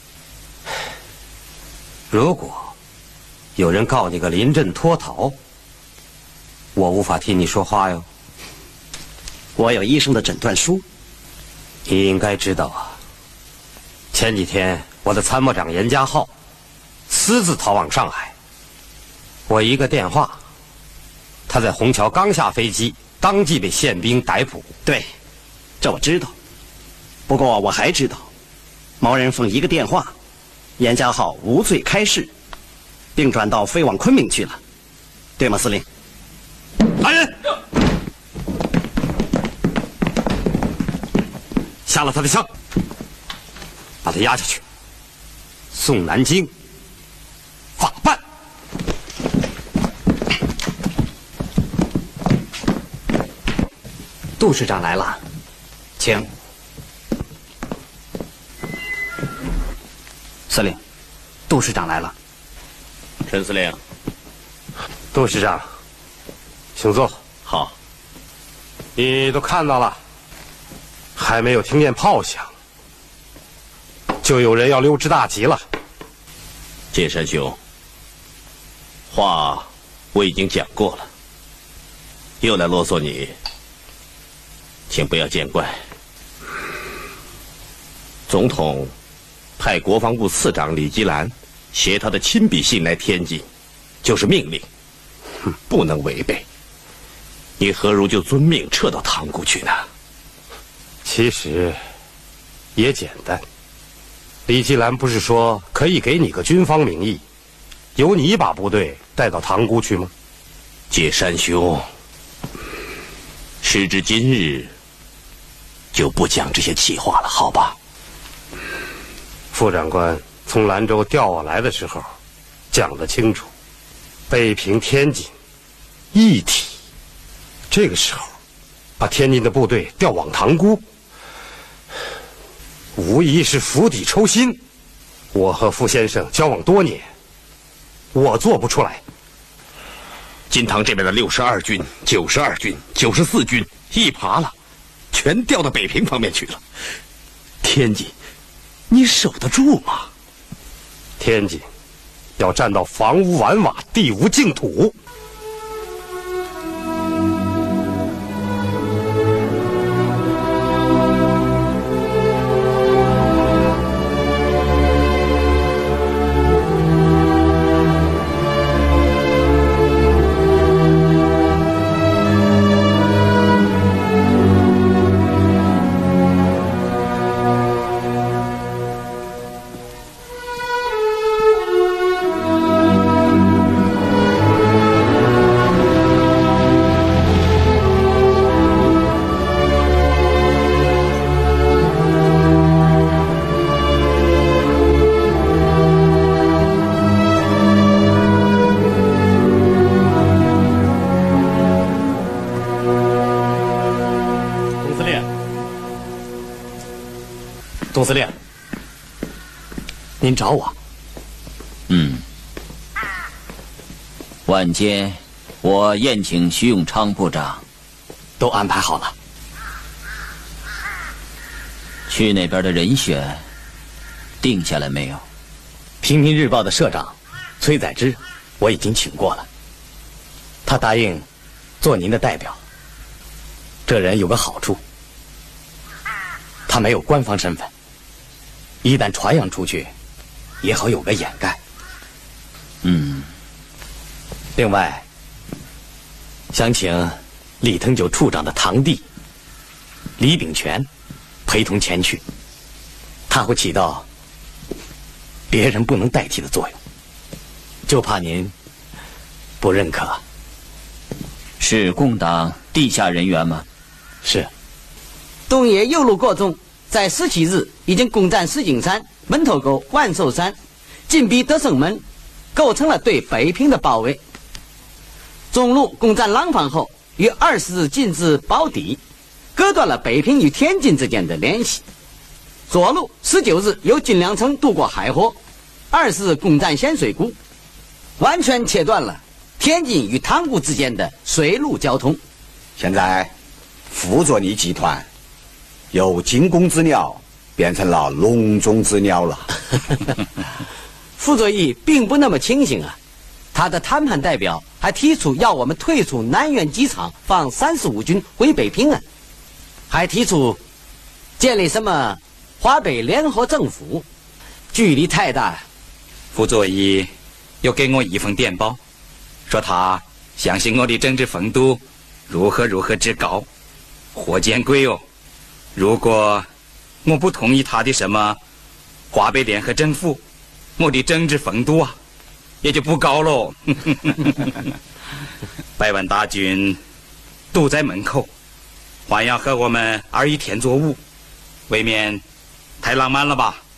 如果有人告你个临阵脱逃，我无法替你说话哟。 我有医生的诊断书。 你应该知道啊，前几天我的参谋长严家浩私自逃往上海，我一个电话，他在虹桥刚下飞机，当即被宪兵逮捕。 对，这我知道。不过我还知道，毛人凤一个电话，严家浩无罪开释，并转到飞往昆明去了，对吗，司令？ 来人，下了他的枪，把他押下去，送南京法办。杜师长来了， 请。司令，杜师长来了。 陈司令。 杜师长，请坐。 好。 你都看到了，还没有听见炮响，就有人要溜之大吉了。 剑山兄，话我已经讲过了，又来啰嗦你，请不要见怪。总统派国防部次长李吉兰携他的亲笔信来天津，就是命令，不能违背。你何如就遵命撤到塘沽去呢？ 其实也简单，李吉兰不是说可以给你个军方名义，由你把部队带到塘沽去吗？ 解山兄，时至今日，就不讲这些气话了，好吧？ 副长官从兰州调我来的时候，讲得清楚，北平、天津一体。这个时候，把天津的部队调往塘沽，无疑是釜底抽薪。我和傅先生交往多年，我做不出来。 金堂这边的62军、92军、94军一爬了，全调到北平方面去了。天津，你守得住吗？ 天津要战到房无完瓦、地无净土。 董司令，您找我？ 晚间我宴请徐永昌部长， 都安排好了。 去那边的人选定下来没有？ 平民日报的社长崔载之，我已经请过了，他答应做您的代表。这人有个好处，他没有官方身份，一旦传扬出去，也好有个掩盖。另外，想请李腾九处长的堂弟李炳全陪同前去，他会起到别人不能代替的作用，就怕您不认可。 是共党地下人员吗？ 是。 东野右路各纵在17日已经攻占石景山、门头沟、万寿山，进逼德胜门，构成了对北平的包围。中路攻占廊坊后，于20日进至宝坻，割断了北平与天津之间的联系。左路19日由金良城渡过海河，20日攻占咸水沽，完全切断了天津与塘沽之间的水陆交通。 现在傅作义集团由惊弓之鸟变成了笼中之鸟了。 傅作义并不那么清醒啊，他的谈判代表还提出要我们退出南苑机场，放35军回北平啊，还提出建立什么华北联合政府，距离太大。 傅作义又给我一封电报，说他相信我的政治风度如何之高，活见鬼哦！如果我不同意他的什么华北联合政府，我的政治风度啊也就不高喽。100万大军堵在门口，还要和我们2一天作舞，未免太浪漫了吧？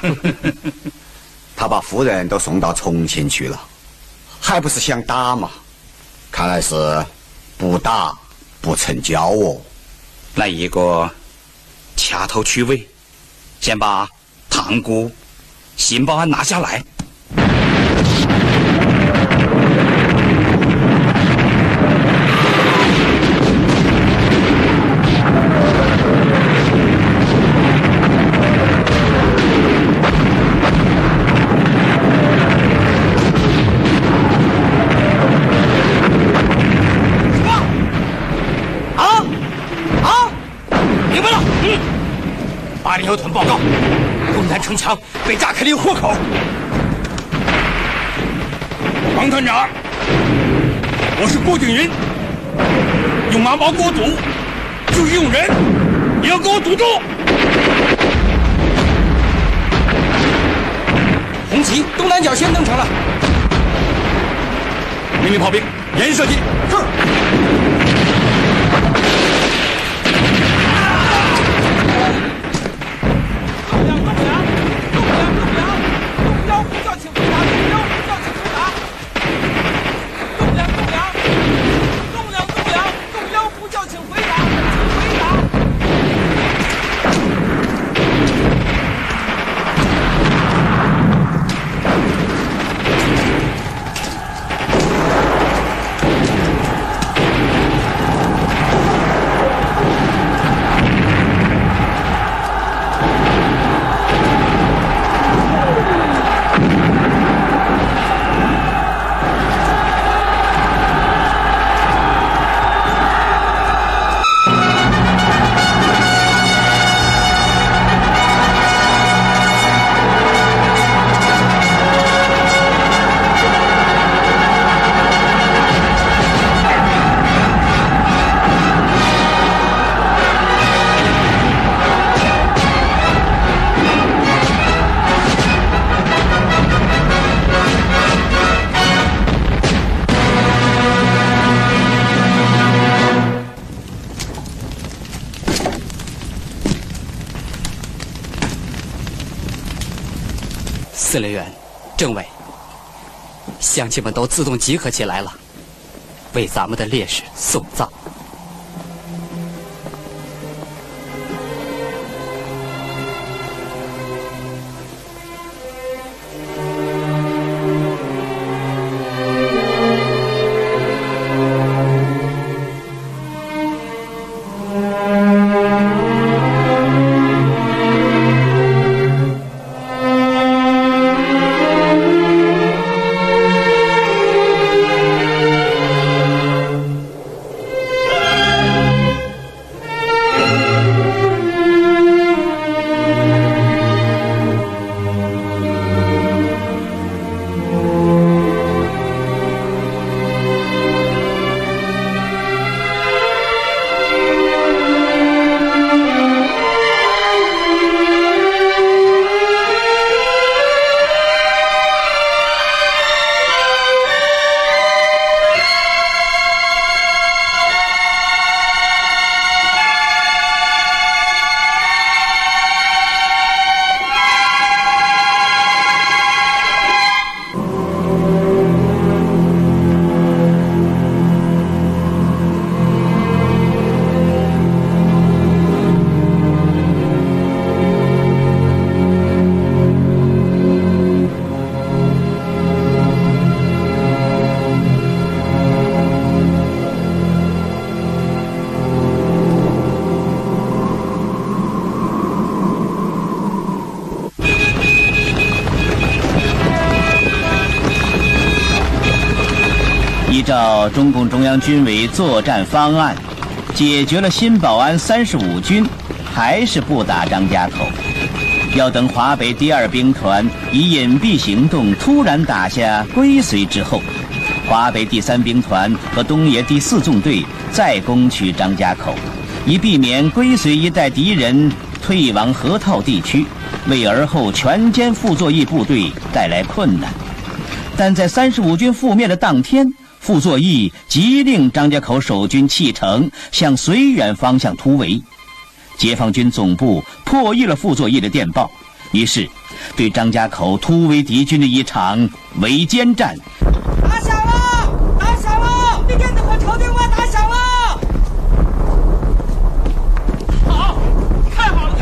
他把夫人都送到重庆去了，还不是想打吗？看来是不打不成交哦。 那一个掐头去尾，先把塘沽、新保安拿下来。 巴黎有团报告，东南城墙被炸开了一个豁口。 王团长，我是郭景云，用马毛给我堵，就是用人也要给我堵住。 红旗东南角先登城了， 命令炮兵严射击。是。 司令员、政委，乡亲们都自动集合起来了，为咱们的烈士送葬。 依照中共中央军委作战方案，解决了新保安35军，还是不打张家口，要等华北第2兵团以隐蔽行动突然打下归绥之后，华北第3兵团和东野第4纵队再攻取张家口，以避免归绥一带敌人退往河套地区，为而后全歼傅作义部队带来困难。但在35军覆灭的当天，傅作义急令张家口守军弃城，向绥远方向突围。解放军总部破译了傅作义的电报，于是对张家口突围敌军的一场围歼战打响了！打响了！你跟着我朝电话打响了！ 好，太好了！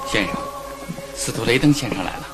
先生，司徒雷登先生来了。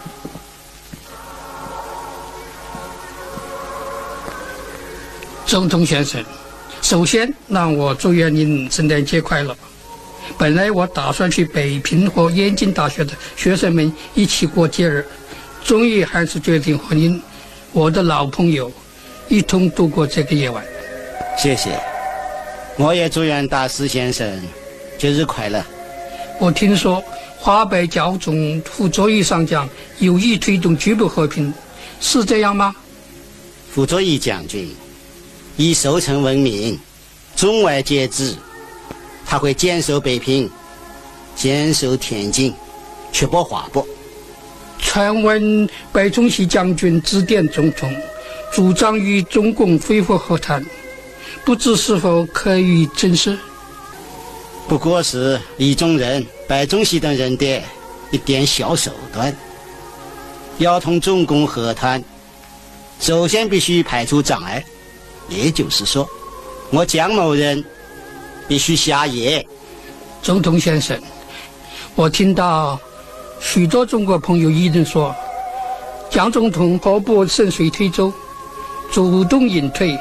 总统先生，首先让我祝愿您圣诞节快乐。本来我打算去北平和燕京大学的学生们一起过节日，终于还是决定和您，我的老朋友，一同度过这个夜晚。 谢谢，我也祝愿大师先生节日快乐。 我听说华北教总傅作义上将有意推动局部和平，是这样吗？ 傅作义将军以守城闻名，中外皆知。他会坚守北平，坚守天津，确保华北。 传闻白崇禧将军致电总统，主张与中共恢复和谈，不知是否可以证实？ 不过是李宗仁、白崇禧等人的一点小手段。要同中共和谈，首先必须排除障碍，也就是说，我姜某人必须下野。 总统先生，我听到许多中国朋友议论说，蒋总统何不顺水推舟，主动隐退，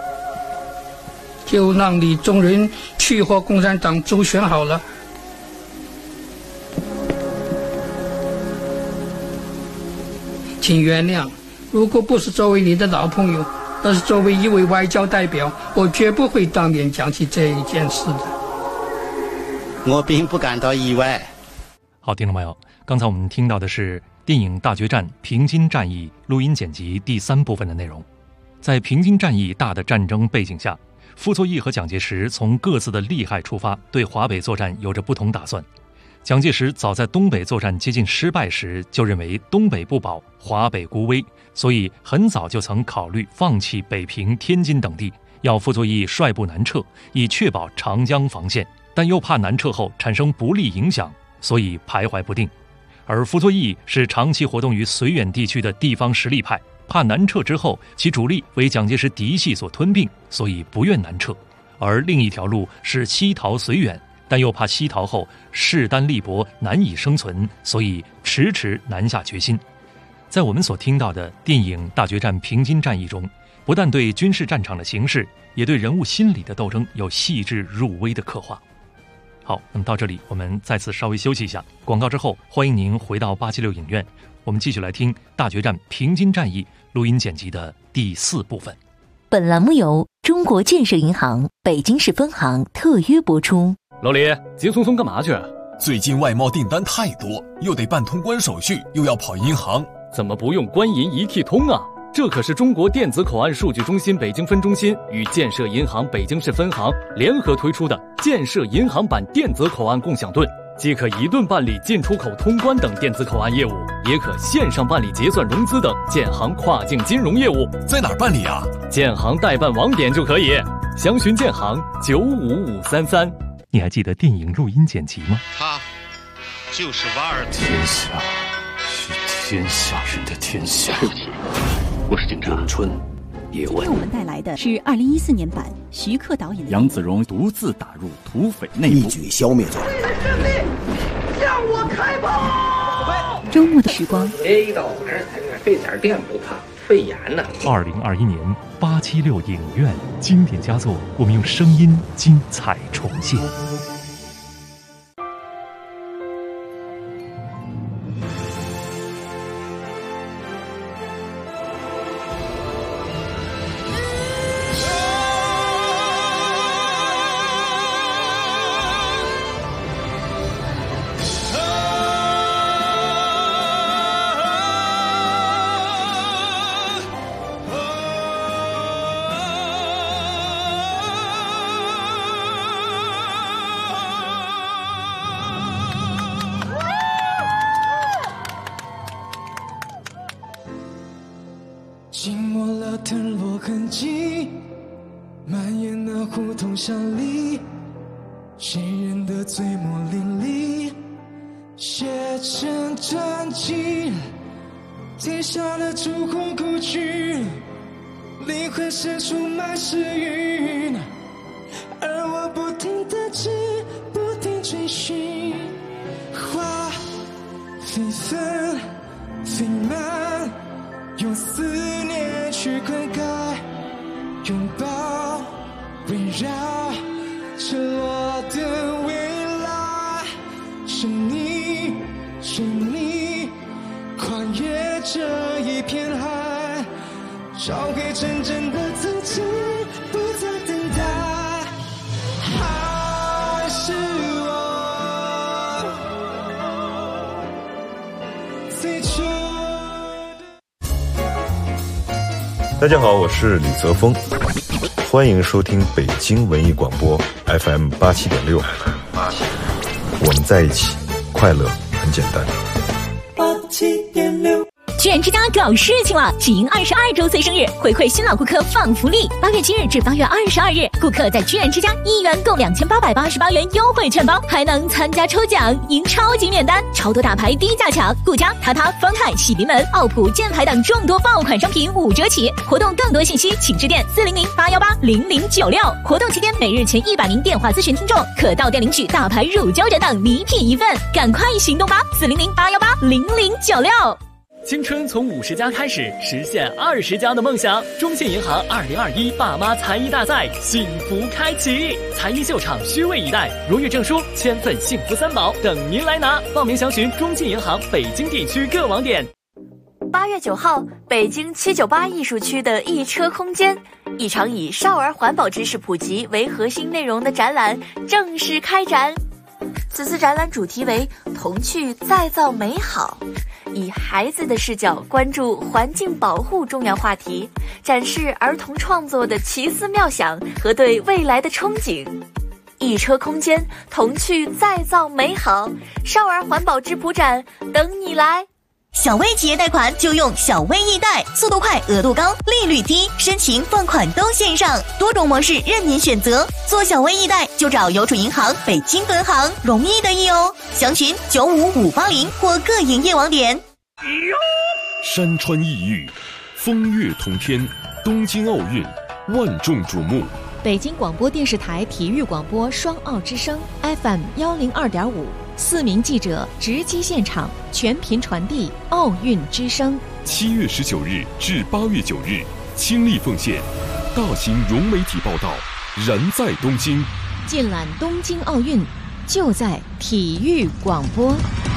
就让李宗仁去和共产党周旋好了。请原谅，如果不是作为你的老朋友，而是作为一位外交代表，我绝不会当面讲起这一件事的。 我并不感到意外。 好，听众朋友，刚才我们听到的是电影《大决战：平津战役》录音剪辑第3部分的内容。在平津战役大的战争背景下，傅作义和蒋介石从各自的利害出发，对华北作战有着不同打算。蒋介石早在东北作战接近失败时就认为东北不保，华北孤危，所以很早就曾考虑放弃北平、天津等地，要傅作义率部南撤，以确保长江防线，但又怕南撤后产生不利影响，所以徘徊不定。而傅作义是长期活动于绥远地区的地方实力派，怕南撤之后其主力为蒋介石嫡系所吞并，所以不愿南撤。而另一条路是西逃绥远，但又怕西逃后势单力薄，难以生存，所以迟迟难下决心。在我们所听到的电影《大决战：平津战役》中，不但对军事战场的形势，也对人物心理的斗争有细致入微的刻画。好，那么到这里我们再次稍微休息一下，广告之后欢迎您回到876影院，我们继续来听《大决战：平津战役》录音剪辑的第4部分。 本栏目由中国建设银行北京市分行特约播出。 老李，急匆匆干嘛去？ 最近外贸订单太多，又得办通关手续，又要跑银行， 怎么不用官银一体通啊？这可是中国电子口岸数据中心北京分中心与建设银行北京市分行联合推出的建设银行版电子口岸共享盾，既可一盾办理进出口通关等电子口岸业务，也可线上办理结算融资等建行跨境金融业务。 在哪儿办理啊？ 建行代办网点就可以，详询建行95533。 你还记得电影录音剪辑吗？ 他就是瓦尔特。 天下是天下人的天下。 对不起，我是警察。咏春叶问。今天我们带来的是2014年版徐克导演的杨子荣独自打入土匪内部， 一举消灭走。 向我开炮！ 周末的时光， 连一到晚上在那费点电不怕，肺炎呢。 2021年876影院经典佳作，我们用声音精彩重现。 浸没了藤落痕迹，蔓延那胡同巷里，谁人的嘴沫淋漓，写成传奇。天下的烛火故去，灵魂深处满是云，而我不停地追，不停追寻花。 最深最慢，用思念去灌溉，拥抱围绕赤裸的未来。是你是你跨越这一片海，找回真正的自己，不再等待。还是我最初。 大家好，我是李泽峰，欢迎收听北京文艺广播 FM 87.6。我们在一起，快乐很简单。 87.6。居然之家搞事情了！喜迎22周岁生日，回馈新老顾客放福利。8月7日至8月22日，顾客在居然之家1元购2888元优惠券包，还能参加抽奖，赢超级免单，超多大牌低价抢，顾家、塔塔、方太、喜临门、奥普、箭牌等众多爆款商品5折起。活动更多信息请致电400-818-0096。活动期间每日前100名电话咨询听众可到店领取大牌乳胶枕等礼品1份，赶快行动吧！400-818-0096。 青春从50加开始，实现20加的梦想。中信银行2021爸妈才艺大赛幸福开启，才艺秀场虚位以待，荣誉证书、千份幸福3宝等您来拿。报名详询中信银行北京地区各网点。 8月9号，北京798艺术区的一车空间，一场以少儿环保知识普及为核心内容的展览正式开展。此次展览主题为童趣再造美好，以孩子的视角关注环境保护重要话题，展示儿童创作的奇思妙想和对未来的憧憬。一车空间，童趣再造美好，少儿环保质朴展等你来。小微企业贷款就用小微易贷，速度快，额度高，利率低，申请放款都线上，多种模式任您选择。做小微易贷就找邮储银行北京分行，容易得意哦。详询95580或各营业网点。 山川异域，风月同天，东京奥运万众瞩目。 北京广播电视台体育广播双奥之声 FM 102.5，4名记者直击现场，全频传递奥运之声。 7月19日至8月9日，倾力奉献，大型融媒体报道，燃在东京。 尽览东京奥运，就在体育广播。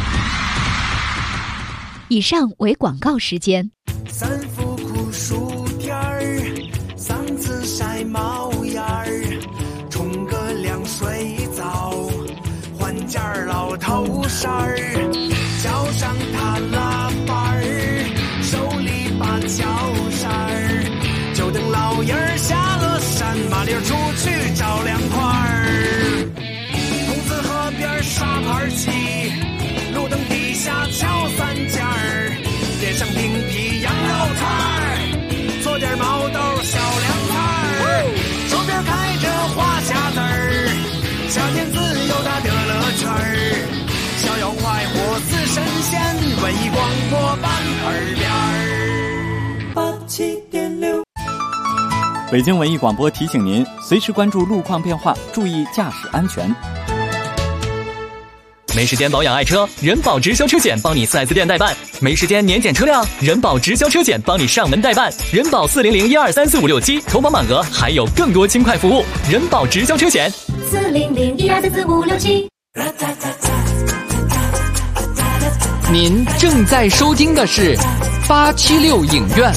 以上为广告时间。 三伏酷暑天儿，嗓子晒冒烟儿，冲个凉水澡，换件老头衫儿，脚上踏拉板儿，手里把脚扇儿，就等老爷儿下了山，麻溜出去找凉快儿。筒子河边沙盘棋，路灯底下敲三件儿，点上冰皮羊肉串儿，做点毛豆小凉菜儿，手边开着花匣子儿，夏天自由的乐乐圈儿，逍遥快活似神仙，文艺广播伴耳边儿。87.6。 北京文艺广播提醒您，随时关注路况变化，注意驾驶安全。 没时间保养爱车，人保直销车险帮你4S店代办；没时间年检车辆，人保直销车险帮你上门代办。人保400-1234567，投保满额还有更多轻快服务。人保直销车险 400-1234567。 您正在收听的是876影院。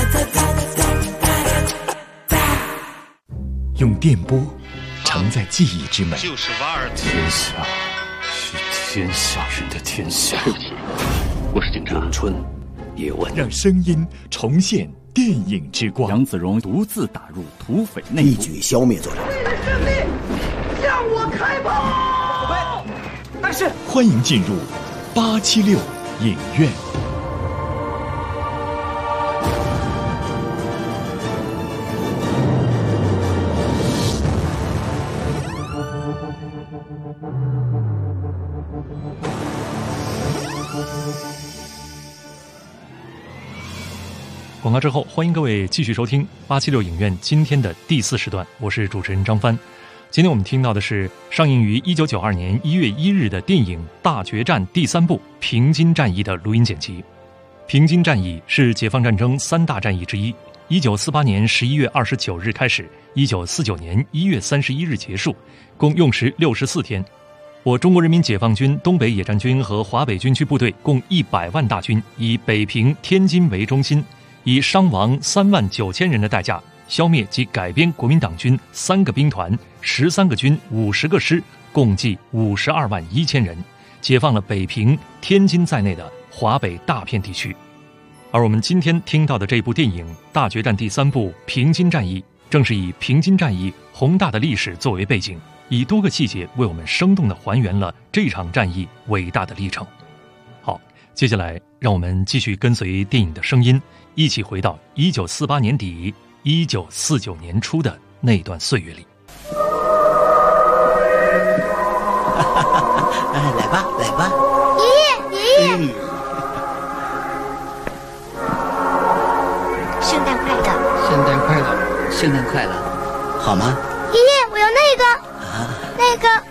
用电波承载记忆之美， 就是瓦尔天下。天下人的天下。我是警察。咏春，叶问， 让声音重现电影之光。 杨子荣独自打入土匪内部， 一举消灭作者。 为了胜利，向我开炮！ 但是，欢迎进入876影院。 广告之后，欢迎各位继续收听876影院今天的第4时段，我是主持人张帆。 今天我们听到的是上映于1992年1月1日的电影《大决战》第3部《平津战役》的录音剪辑。平津战役是解放战争3大战役之一，1948年11月29日开始，1949年1月31日结束，共用时64天。我中国人民解放军东北野战军和华北军区部队共100万大军，以北平、天津为中心，以伤亡3万9千人的代价，消灭及改编国民党军3个兵团、13个军、50个师，共计52万1千人，解放了北平、天津在内的华北大片地区。而我们今天听到的这部电影《大决战》第3部《平津战役》，正是以平津战役宏大的历史作为背景，以多个细节为我们生动地还原了这场战役伟大的历程。好，接下来让我们继续跟随电影的声音，一起回到1948年底、1949年初的那段岁月里。 来吧，来吧， 爷爷。圣诞快乐！ 圣诞快乐！ 圣诞快乐！好吗？ 爷爷，我要那个，那个。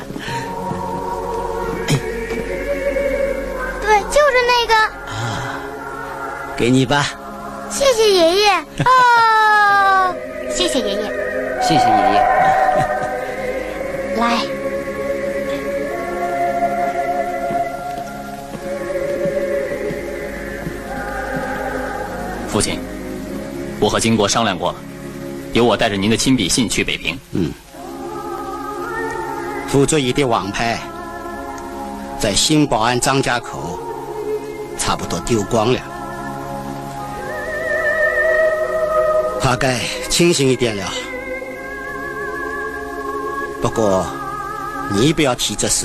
对，就是那个。 给你吧。 谢谢爷爷。哦，谢谢爷爷。 谢谢爷爷。 来。 父亲，我和金国商量过了，由我带着您的亲笔信去北平。 傅作义的王牌在新保安张家口差不多丢光了，他该清醒一点了。不过你不要提这事，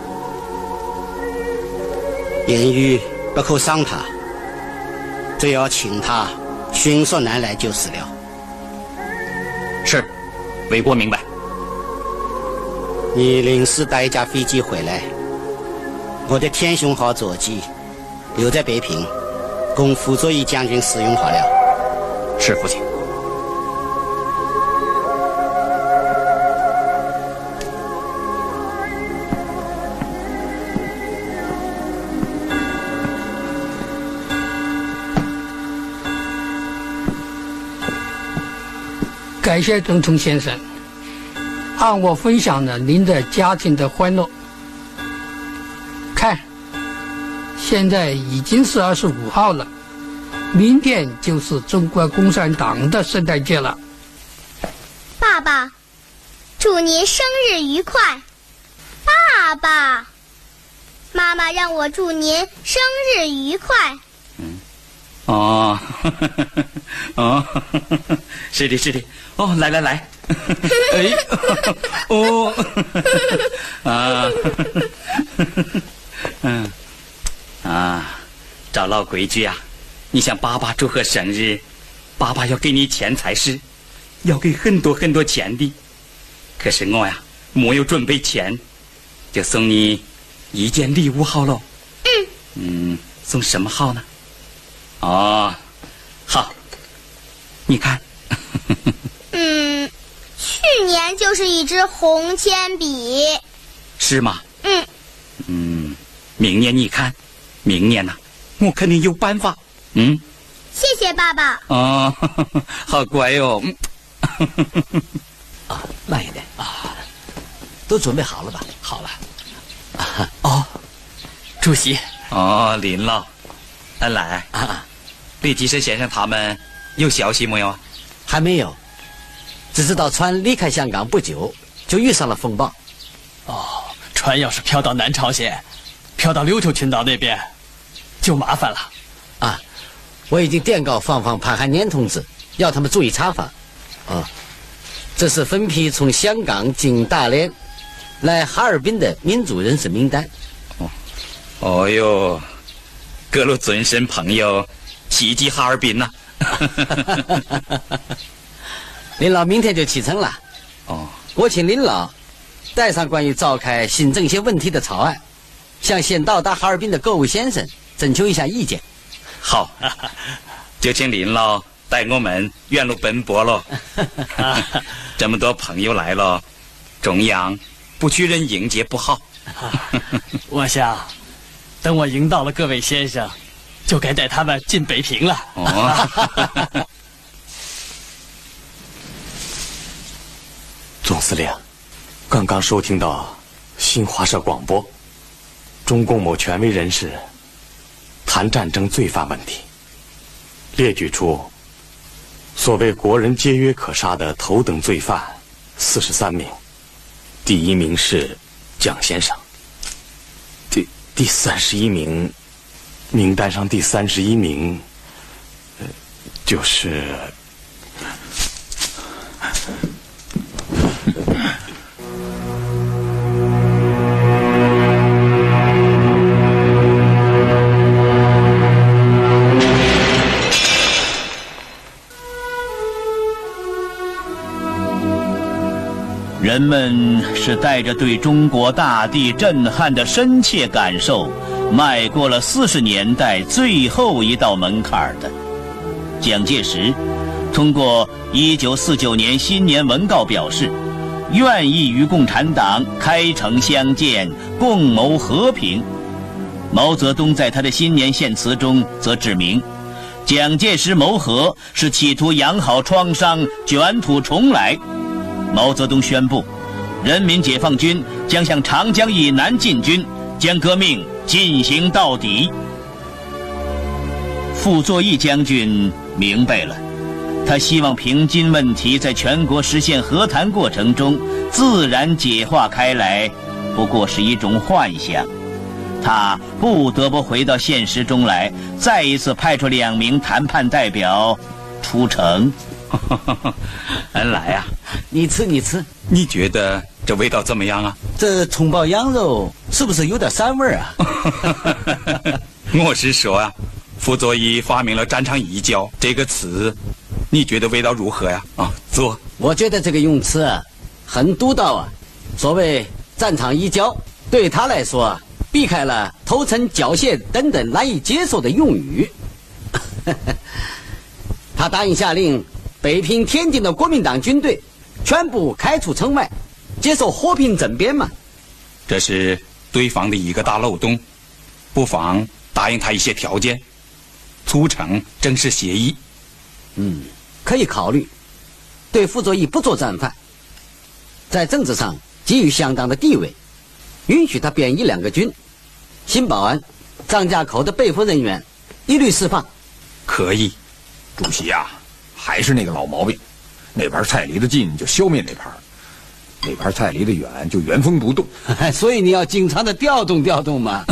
言语不可伤他，只要请他迅速南来就是了。 是，韦国明白。 你临时带一架飞机回来，我的天雄号座机留在北平，供傅作义将军使用好了。 是，父亲。 感谢总统先生，按我分享了您的家庭的欢乐。看，现在已经是25号了，明天就是中国共产党的圣诞节了。 爸爸，祝您生日愉快！爸爸，妈妈让我祝您生日愉快。 哦，哦，是的，是的。哦，来来来，哎，哦，啊，照老规矩啊，你向爸爸祝贺生日，爸爸要给你钱才是，要给很多很多钱的。可是我呀，没有准备钱，就送你一件礼物好了。送什么好呢？哦，好，你看。 去年就是一支红铅笔。 是吗？明年你看，明年呢，我肯定有办法。 谢谢爸爸。 哦，好乖哦。 慢一点啊，都准备好了吧？ 好了。哦，主席。哦，林老，来李吉生先生他们有消息没有啊？ 还没有，只知道船离开香港不久就遇上了风暴。 船要是飘到南朝鲜，飘到琉球群岛那边，就麻烦了。 我已经电告芳芳、潘汉年同志，要他们注意查访。这是分批从香港经大连来哈尔滨的民主人士名单。 哦哟，各路尊神朋友齐集哈尔滨呐！ 林老明天就启程了。我请林老带上关于召开新政协问题的草案，向先到达哈尔滨的各位先生征求一下意见。 好，就请林老带我们原路奔波了。这么多朋友来了， 中央不许人迎接不好。 我想，等我迎到了各位先生，就该带他们进北平了。 哦， 总司令，刚刚收听到新华社广播，中共某权威人士谈战争罪犯问题，列举出所谓国人皆约可杀的头等罪犯43名，第1名是蒋先生，第31名，名单上第31名，就是。 人们是带着对中国大地震撼的深切感受，迈过了40年代最后一道门槛的。蒋介石通过1949年新年文告表示，愿意与共产党开诚相见，共谋和平。毛泽东在他的新年献词中则指明，蒋介石谋和是企图养好创伤，卷土重来。毛泽东宣布，人民解放军将向长江以南进军，将革命进行到底。傅作义将军明白了，他希望平津问题在全国实现和谈过程中自然解化开来，不过是一种幻想。他不得不回到现实中来，再一次派出2名谈判代表出城。 恩来呀， 你吃， 你觉得这味道怎么样啊？ 这葱爆羊肉是不是有点膻味啊？ 我是说啊，傅作义发明了战场移交这个词，你觉得味道如何呀？坐。 我觉得这个用词很独到啊。所谓战场移交，对他来说避开了投诚、缴械等等难以接受的用语。他答应下令，北平、天津的国民党军队全部开出城外，接受和平整编嘛。 这是对方的一个大漏洞，不妨答应他一些条件，促成正式协议。 可以考虑。对傅作义不做战犯，在政治上给予相当的地位，允许他编1-2个军，新保安、张家口的被俘人员一律释放。 可以。 主席啊，还是那个老毛病，哪盘菜离得近就消灭哪盘，哪盘菜离得远就原封不动。 所以你要经常的调动调动嘛。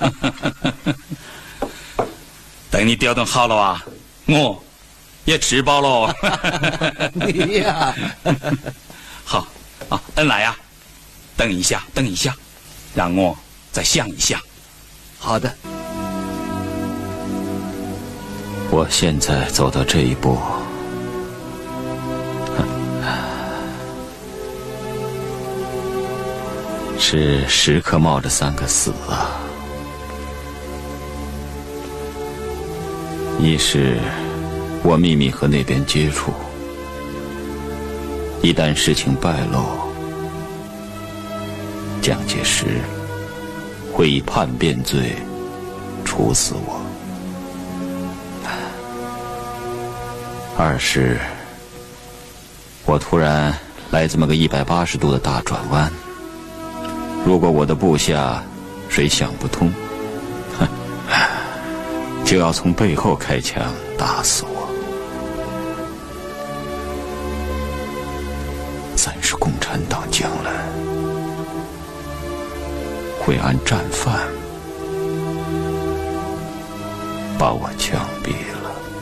等你调动好了啊，我也吃饱了。 你呀， 好啊，恩来呀，等一下，让我再想一想。 好的。 我现在走到这一步，是时刻冒着3个死啊！一是我秘密和那边接触，一旦事情败露，蒋介石会以叛变罪处死我。二是我突然来这么个180度的大转弯，如果我的部下谁想不通，就要从背后开枪打死我。三是共产党将来会按战犯把我枪毙了。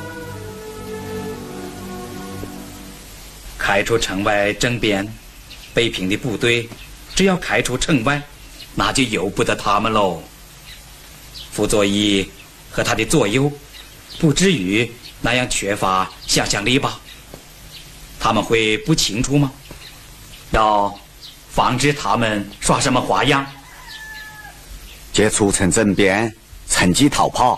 开出城外征边，北平的部队只要开出城外，那就由不得他们喽。傅作义和他的左右不至于那样缺乏想象力吧？他们会不清楚吗？要防止他们耍什么花样？ 借促成政变，趁机逃跑。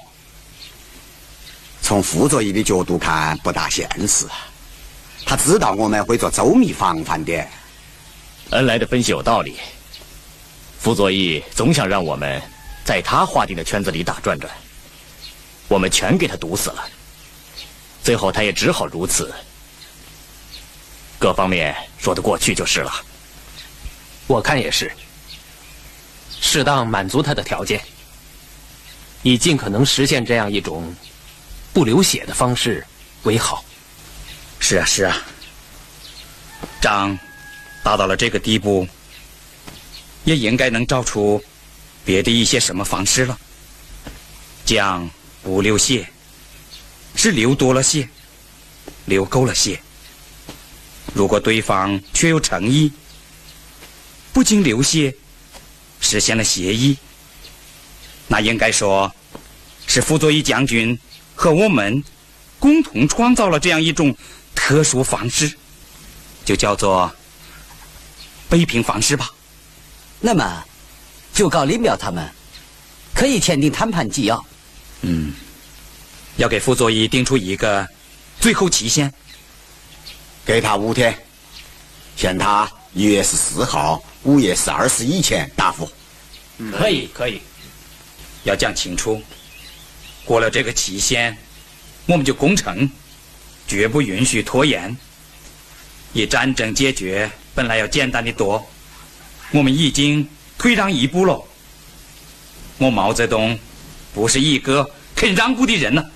从傅作义的角度看，不大现实。他知道我们会做周密防范的。 恩来的分析有道理。傅作义总想让我们在他划定的圈子里打转转，我们全给他堵死了，最后他也只好如此。各方面说得过去就是了。 我看也是，适当满足他的条件，以尽可能实现这样一种不流血的方式为好。 是啊，是啊，仗达到了这个地步，也应该能找出别的一些什么方式了。将不流血，是流多了血，流够了血。如果对方确有诚意，不经流血，实现了协议，那应该说是傅作义将军和我们共同创造了这样一种特殊方式，就叫做北平方式吧。 那么就告林彪他们可以签订谈判纪要。 要给傅作义定出一个最后期限， 给他5天，限他1月14号午夜4时以前答复。 可以，可以。要讲清楚，过了这个期限，我们就攻城，绝不允许拖延。以战争解决本来要简单的多，我们已经退让一步了。我毛泽东不是一个肯让步的人呢。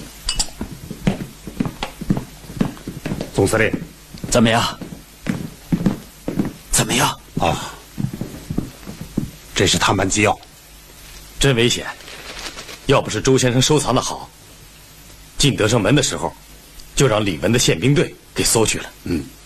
总司令， 怎么样？ 怎么样？啊，这是谈判纪要， 真危险！要不是周先生收藏的好，进德胜门的时候，就让李文的宪兵队给搜去了。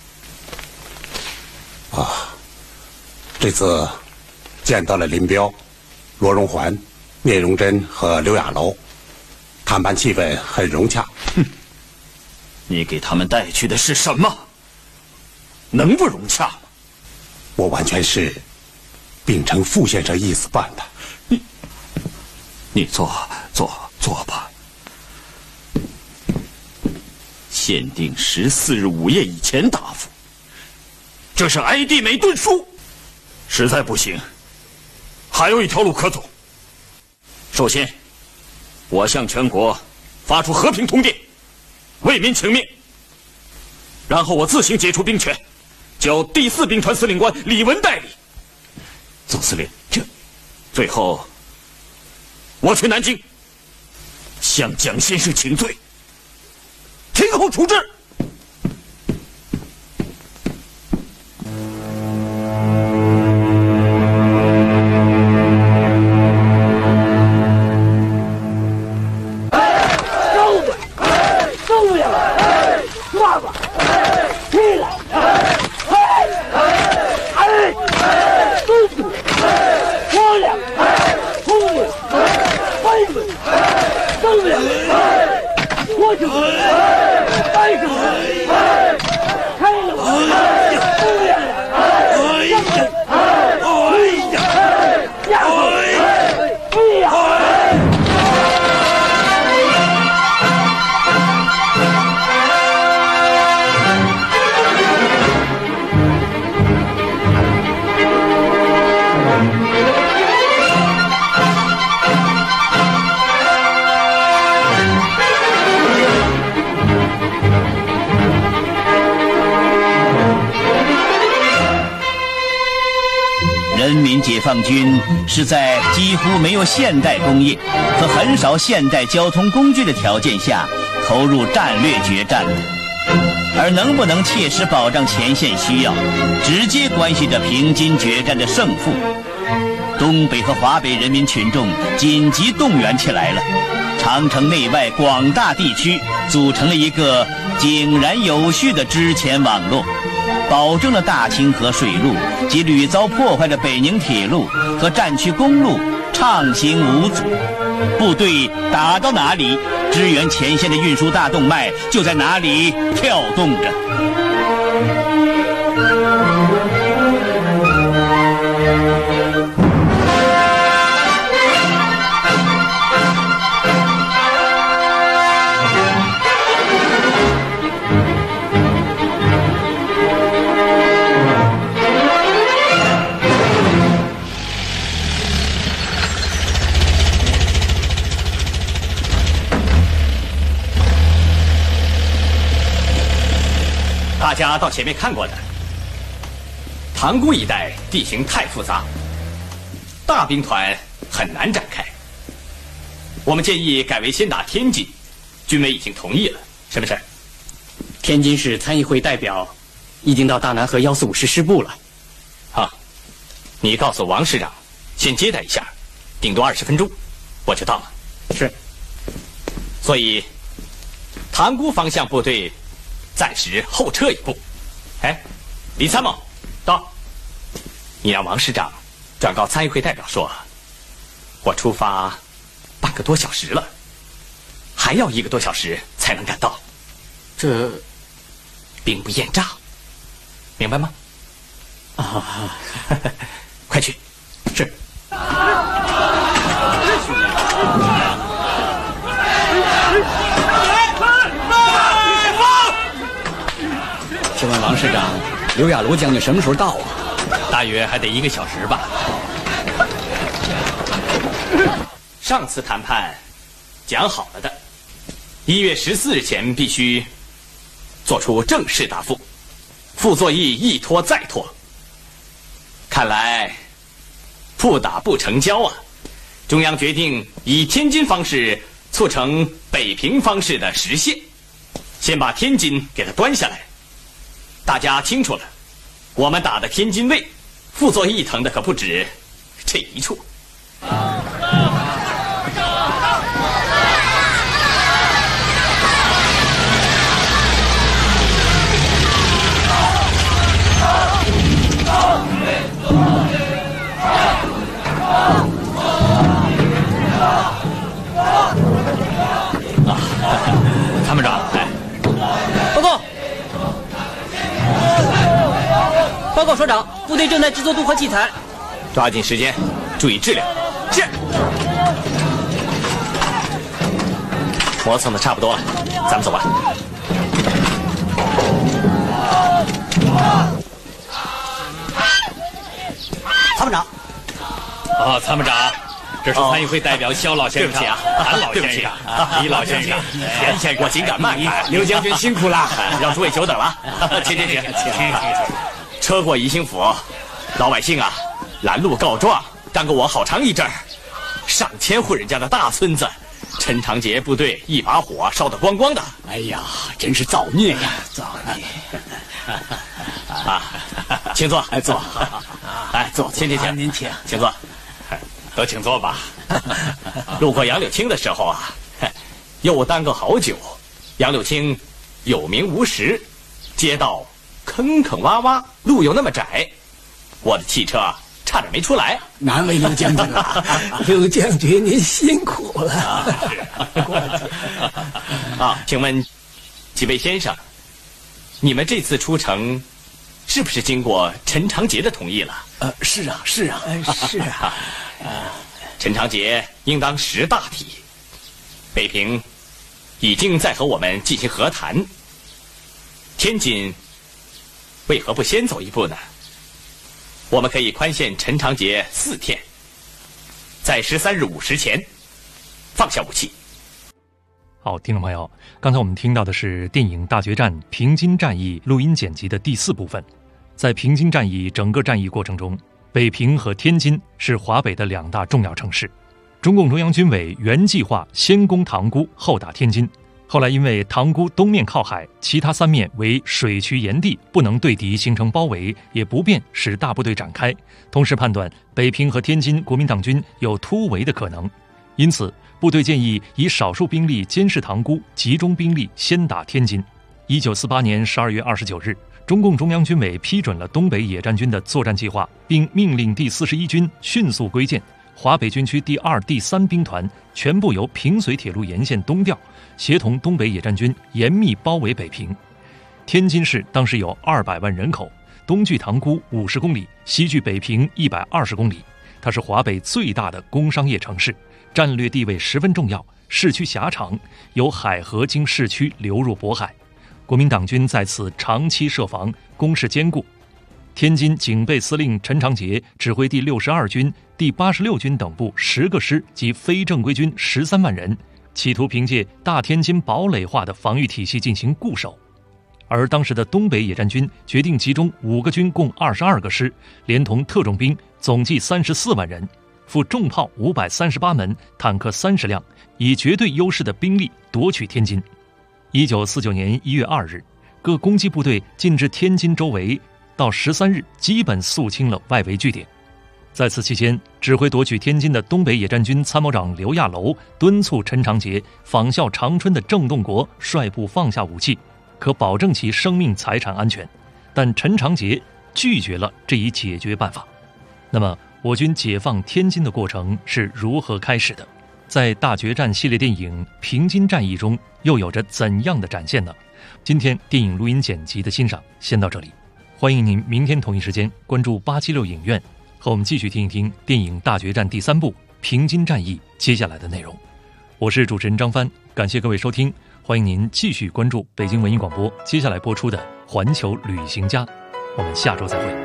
这次见到了林彪、罗荣桓、聂荣臻和刘亚楼，谈判气氛很融洽。 你给他们带去的是什么？能不融洽吗？ 我完全是秉承傅先生意思办的。 你坐吧。限定14日午夜以前答复，这是挨地美顿书，实在不行，还有一条路可走。首先，我向全国发出和平通电，为民请命，然后我自行解除兵权，交第4兵团司令官李文代理。总司令，最后我去南京向蒋先生请罪，听候处置。 人民解放军是在几乎没有现代工业和很少现代交通工具的条件下投入战略决战的，而能不能切实保障前线需要，直接关系着平津决战的胜负。东北和华北人民群众紧急动员起来了，长城内外广大地区组成了一个井然有序的支前网络，保证了大清河水路及屡遭破坏的北宁铁路和战区公路畅行无阻。部队打到哪里，支援前线的运输大动脉就在哪里跳动着。 家到前面看过的，塘沽一带地形太复杂，大兵团很难展开。我们建议改为先打天津，军委已经同意了，是不是？ 天津市参议会代表已经到大南河145师师部了。 好，你告诉王师长，先接待一下，顶多20分钟，我就到了。 是。 所以，塘沽方向部队暂时后撤一步。哎，李参谋，到。你让王师长转告参议会代表说，我出发半个多小时了，还要1个多小时才能赶到。 这兵不厌诈，明白吗？ 啊， 快去。是。 请问王师长，刘亚楼将军什么时候到啊？ 大约还得1个小时吧。上次谈判讲好了的，1月14日前必须做出正式答复，傅作义一拖再拖，看来不打不成交啊！中央决定以天津方式促成北平方式的实现，先把天津给它端下来。大家清楚了，我们打的天津卫，傅作义疼的可不止这一处。参谋长，哎， 报告，报告所长，部队正在制作渡河器材， 抓紧时间，注意质量。是。磨蹭的差不多了，咱们走吧。 参谋长。 参谋长。这是参议会代表肖老先生，对不起啊，韩老先生，李老先生，田先生，我紧赶慢赶。刘将军辛苦了，让诸位久等了。请。车过宜兴府，老百姓啊，拦路告状，耽搁我好长一阵儿。上千户人家的大村子，陈长捷部队一把火烧得光光的。 哎呀，真是造孽呀！ 造孽。请坐，坐。坐，请。 您请， 请坐。都请坐吧。路过杨柳青的时候啊，又耽搁好久。杨柳青有名无实，街道坑坑洼洼，路又那么窄，我的汽车差点没出来。 难为刘将军了，刘将军您辛苦了。 请问几位先生，你们这次出城是不是经过陈长捷的同意了？ 是啊。 陈长捷应当识大体，北平已经在和我们进行和谈，天津为何不先走一步呢？我们可以宽限陈长捷4天，在13日午时前放下武器。 好，听众朋友，刚才我们听到的是电影《大决战》平津战役录音剪辑的第4部分。在平津战役整个战役过程中，北平和天津是华北的2大重要城市。中共中央军委原计划先攻塘沽，后打天津。后来因为塘沽东面靠海，其他3面为水渠沿地，不能对敌形成包围，也不便使大部队展开。同时判断北平和天津国民党军有突围的可能，因此部队建议以少数兵力监视塘沽，集中兵力先打天津。1948年12月29日，中共中央军委批准了东北野战军的作战计划，并命令第41军迅速归建。华北军区第2、第3兵团全部由平绥铁路沿线东调，协同东北野战军严密包围北平。天津市当时有200万人口，东距塘沽50公里，西距北平120公里，它是华北最大的工商业城市，战略地位十分重要，市区狭长，有海河经市区流入渤海。国民党军在此长期设防，工事坚固。天津警备司令陈长捷指挥第62军、第86军等部10个师及非正规军13万人，企图凭借大天津堡垒化的防御体系进行固守。 而当时的东北野战军决定集中5个军共22个师，连同特种兵，总计34万人，附重炮538门，坦克30辆，以绝对优势的兵力夺取天津。1949年1月2日，各攻击部队进至天津周围，到13日基本肃清了外围据点。在此期间，指挥夺取天津的东北野战军参谋长刘亚楼敦促陈长捷仿效长春的郑洞国，率部放下武器，可保证其生命财产安全。但陈长捷拒绝了这一解决办法。那么，我军解放天津的过程是如何开始的？在大决战系列电影《平津战役》中，又有着怎样的展现呢？今天电影录音剪辑的欣赏先到这里，欢迎您明天同一时间关注876影院，和我们继续听一听电影《大决战》第3部《平津战役》接下来的内容。我是主持人张帆，感谢各位收听，欢迎您继续关注北京文艺广播接下来播出的《环球旅行家》，我们下周再会。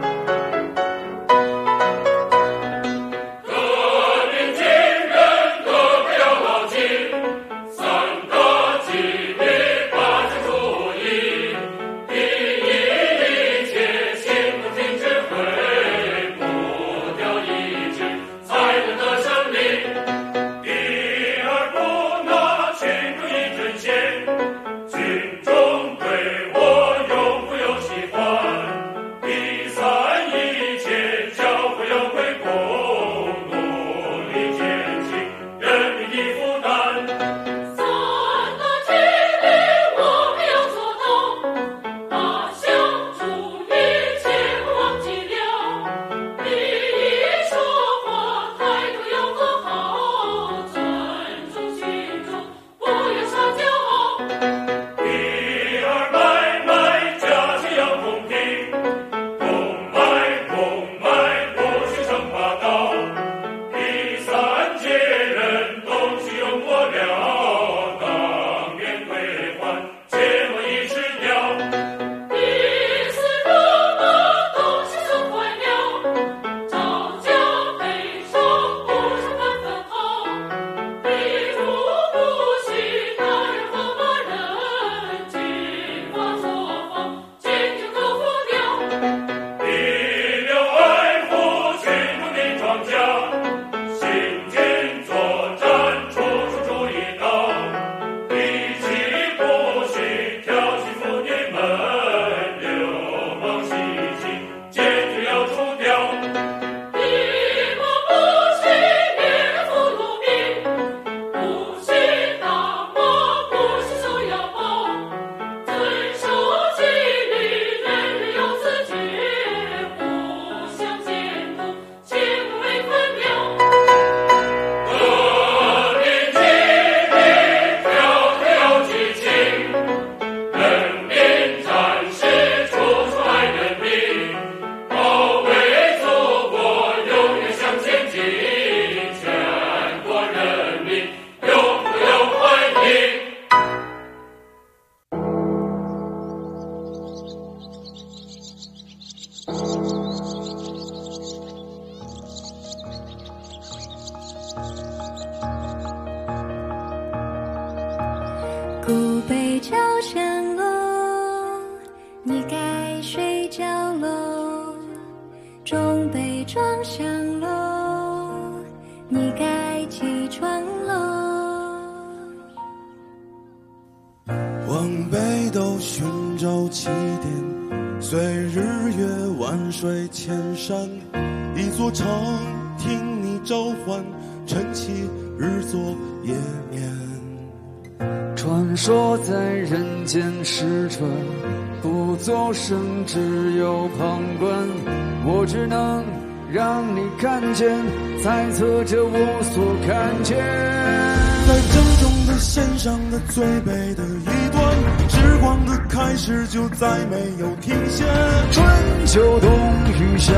古北朝山喽，你该睡觉喽。中北庄上喽，你该起床喽。 往北斗寻找起点，随日月万水千山。一座城听你召唤，晨起日作夜眠。 传说在人间使者，不作声，只有旁观。我只能让你看见，猜测着我所看见。 在正中的线上的最北的一端，时光的开始就再没有停歇。 春秋冬雨夏，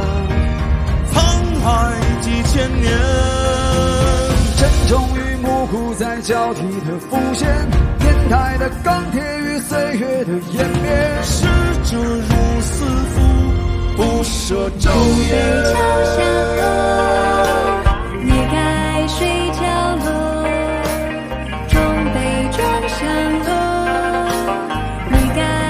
沧海几千年。 沉重与模糊在交替的浮现，年代的钢铁与岁月的湮灭。 逝者如斯夫，不舍昼夜。 朝霞落，你该睡觉喽。中北庄上喽，你该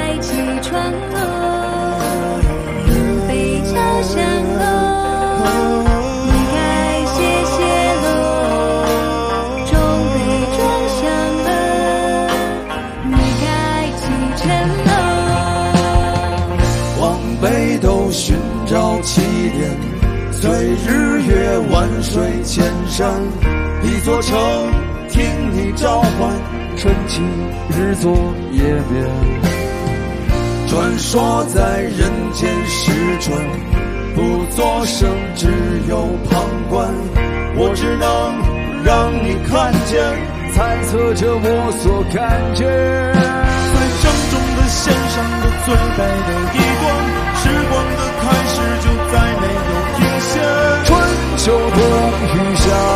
水千山，一座城听你召唤， 纯情日作夜眠。 传说在人间失传，不作声，只有旁观。我只能让你看见， 猜测着我所看见。 在掌中的线上的最美的一段，时光的开始就再没有停歇。 春秋冬雨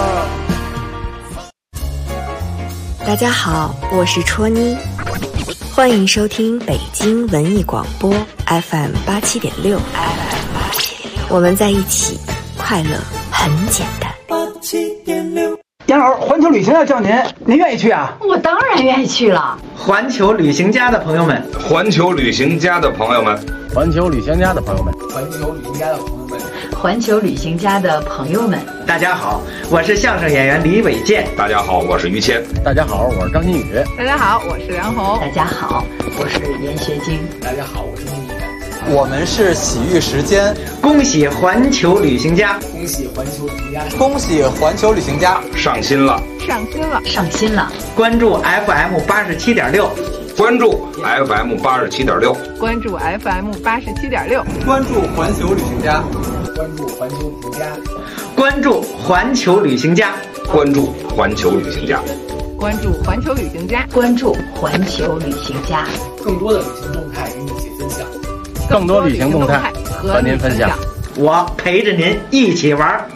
夏。大家好，我是戳妮，欢迎收听北京文艺广播 FM 87.6。我们在一起，快乐很简单。 87.6。杨老师，环球旅行要叫您愿意去啊？ 我当然愿意去了。 环球旅行家的朋友们， 环球旅行家的朋友们， 环球旅行家的朋友们， 环球旅行家的朋友们， 环球旅行家的朋友们， 大家好，我是相声演员李伟健。 大家好，我是于谦。 大家好，我是张馨予。 大家好，我是梁红。 大家好，我是严学晶。 大家好，我是聂毅。 我们是喜遇时间， 恭喜环球旅行家， 恭喜环球旅行家， 恭喜环球旅行家上新了， 上新了，上新了！ 关注 FM 87.6， 关注 FM 87.6， 关注 FM 87.6， 关注环球旅行家， 关注环球旅行家， 关注环球旅行家， 关注环球旅行家， 关注环球旅行家， 关注环球旅行家， 更多的旅行动态与你一起分享。 更多旅行动态和您分享， 我陪着您一起玩。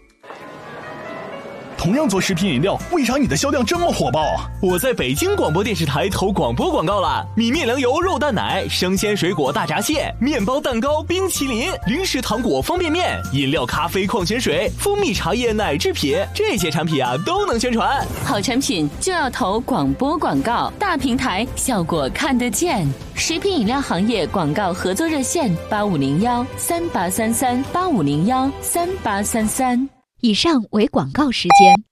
同样做食品饮料，为啥你的销量这么火爆啊？ 我在北京广播电视台投广播广告了，米面粮油肉蛋奶、生鲜水果大闸蟹、面包蛋糕、冰淇淋、零食糖果方便面、饮料咖啡矿泉水、蜂蜜茶叶奶制品，这些产品啊都能宣传。 好产品就要投广播广告，大平台效果看得见。食品饮料行业广告合作热线8501-3833，8501-3833。 以上为广告时间。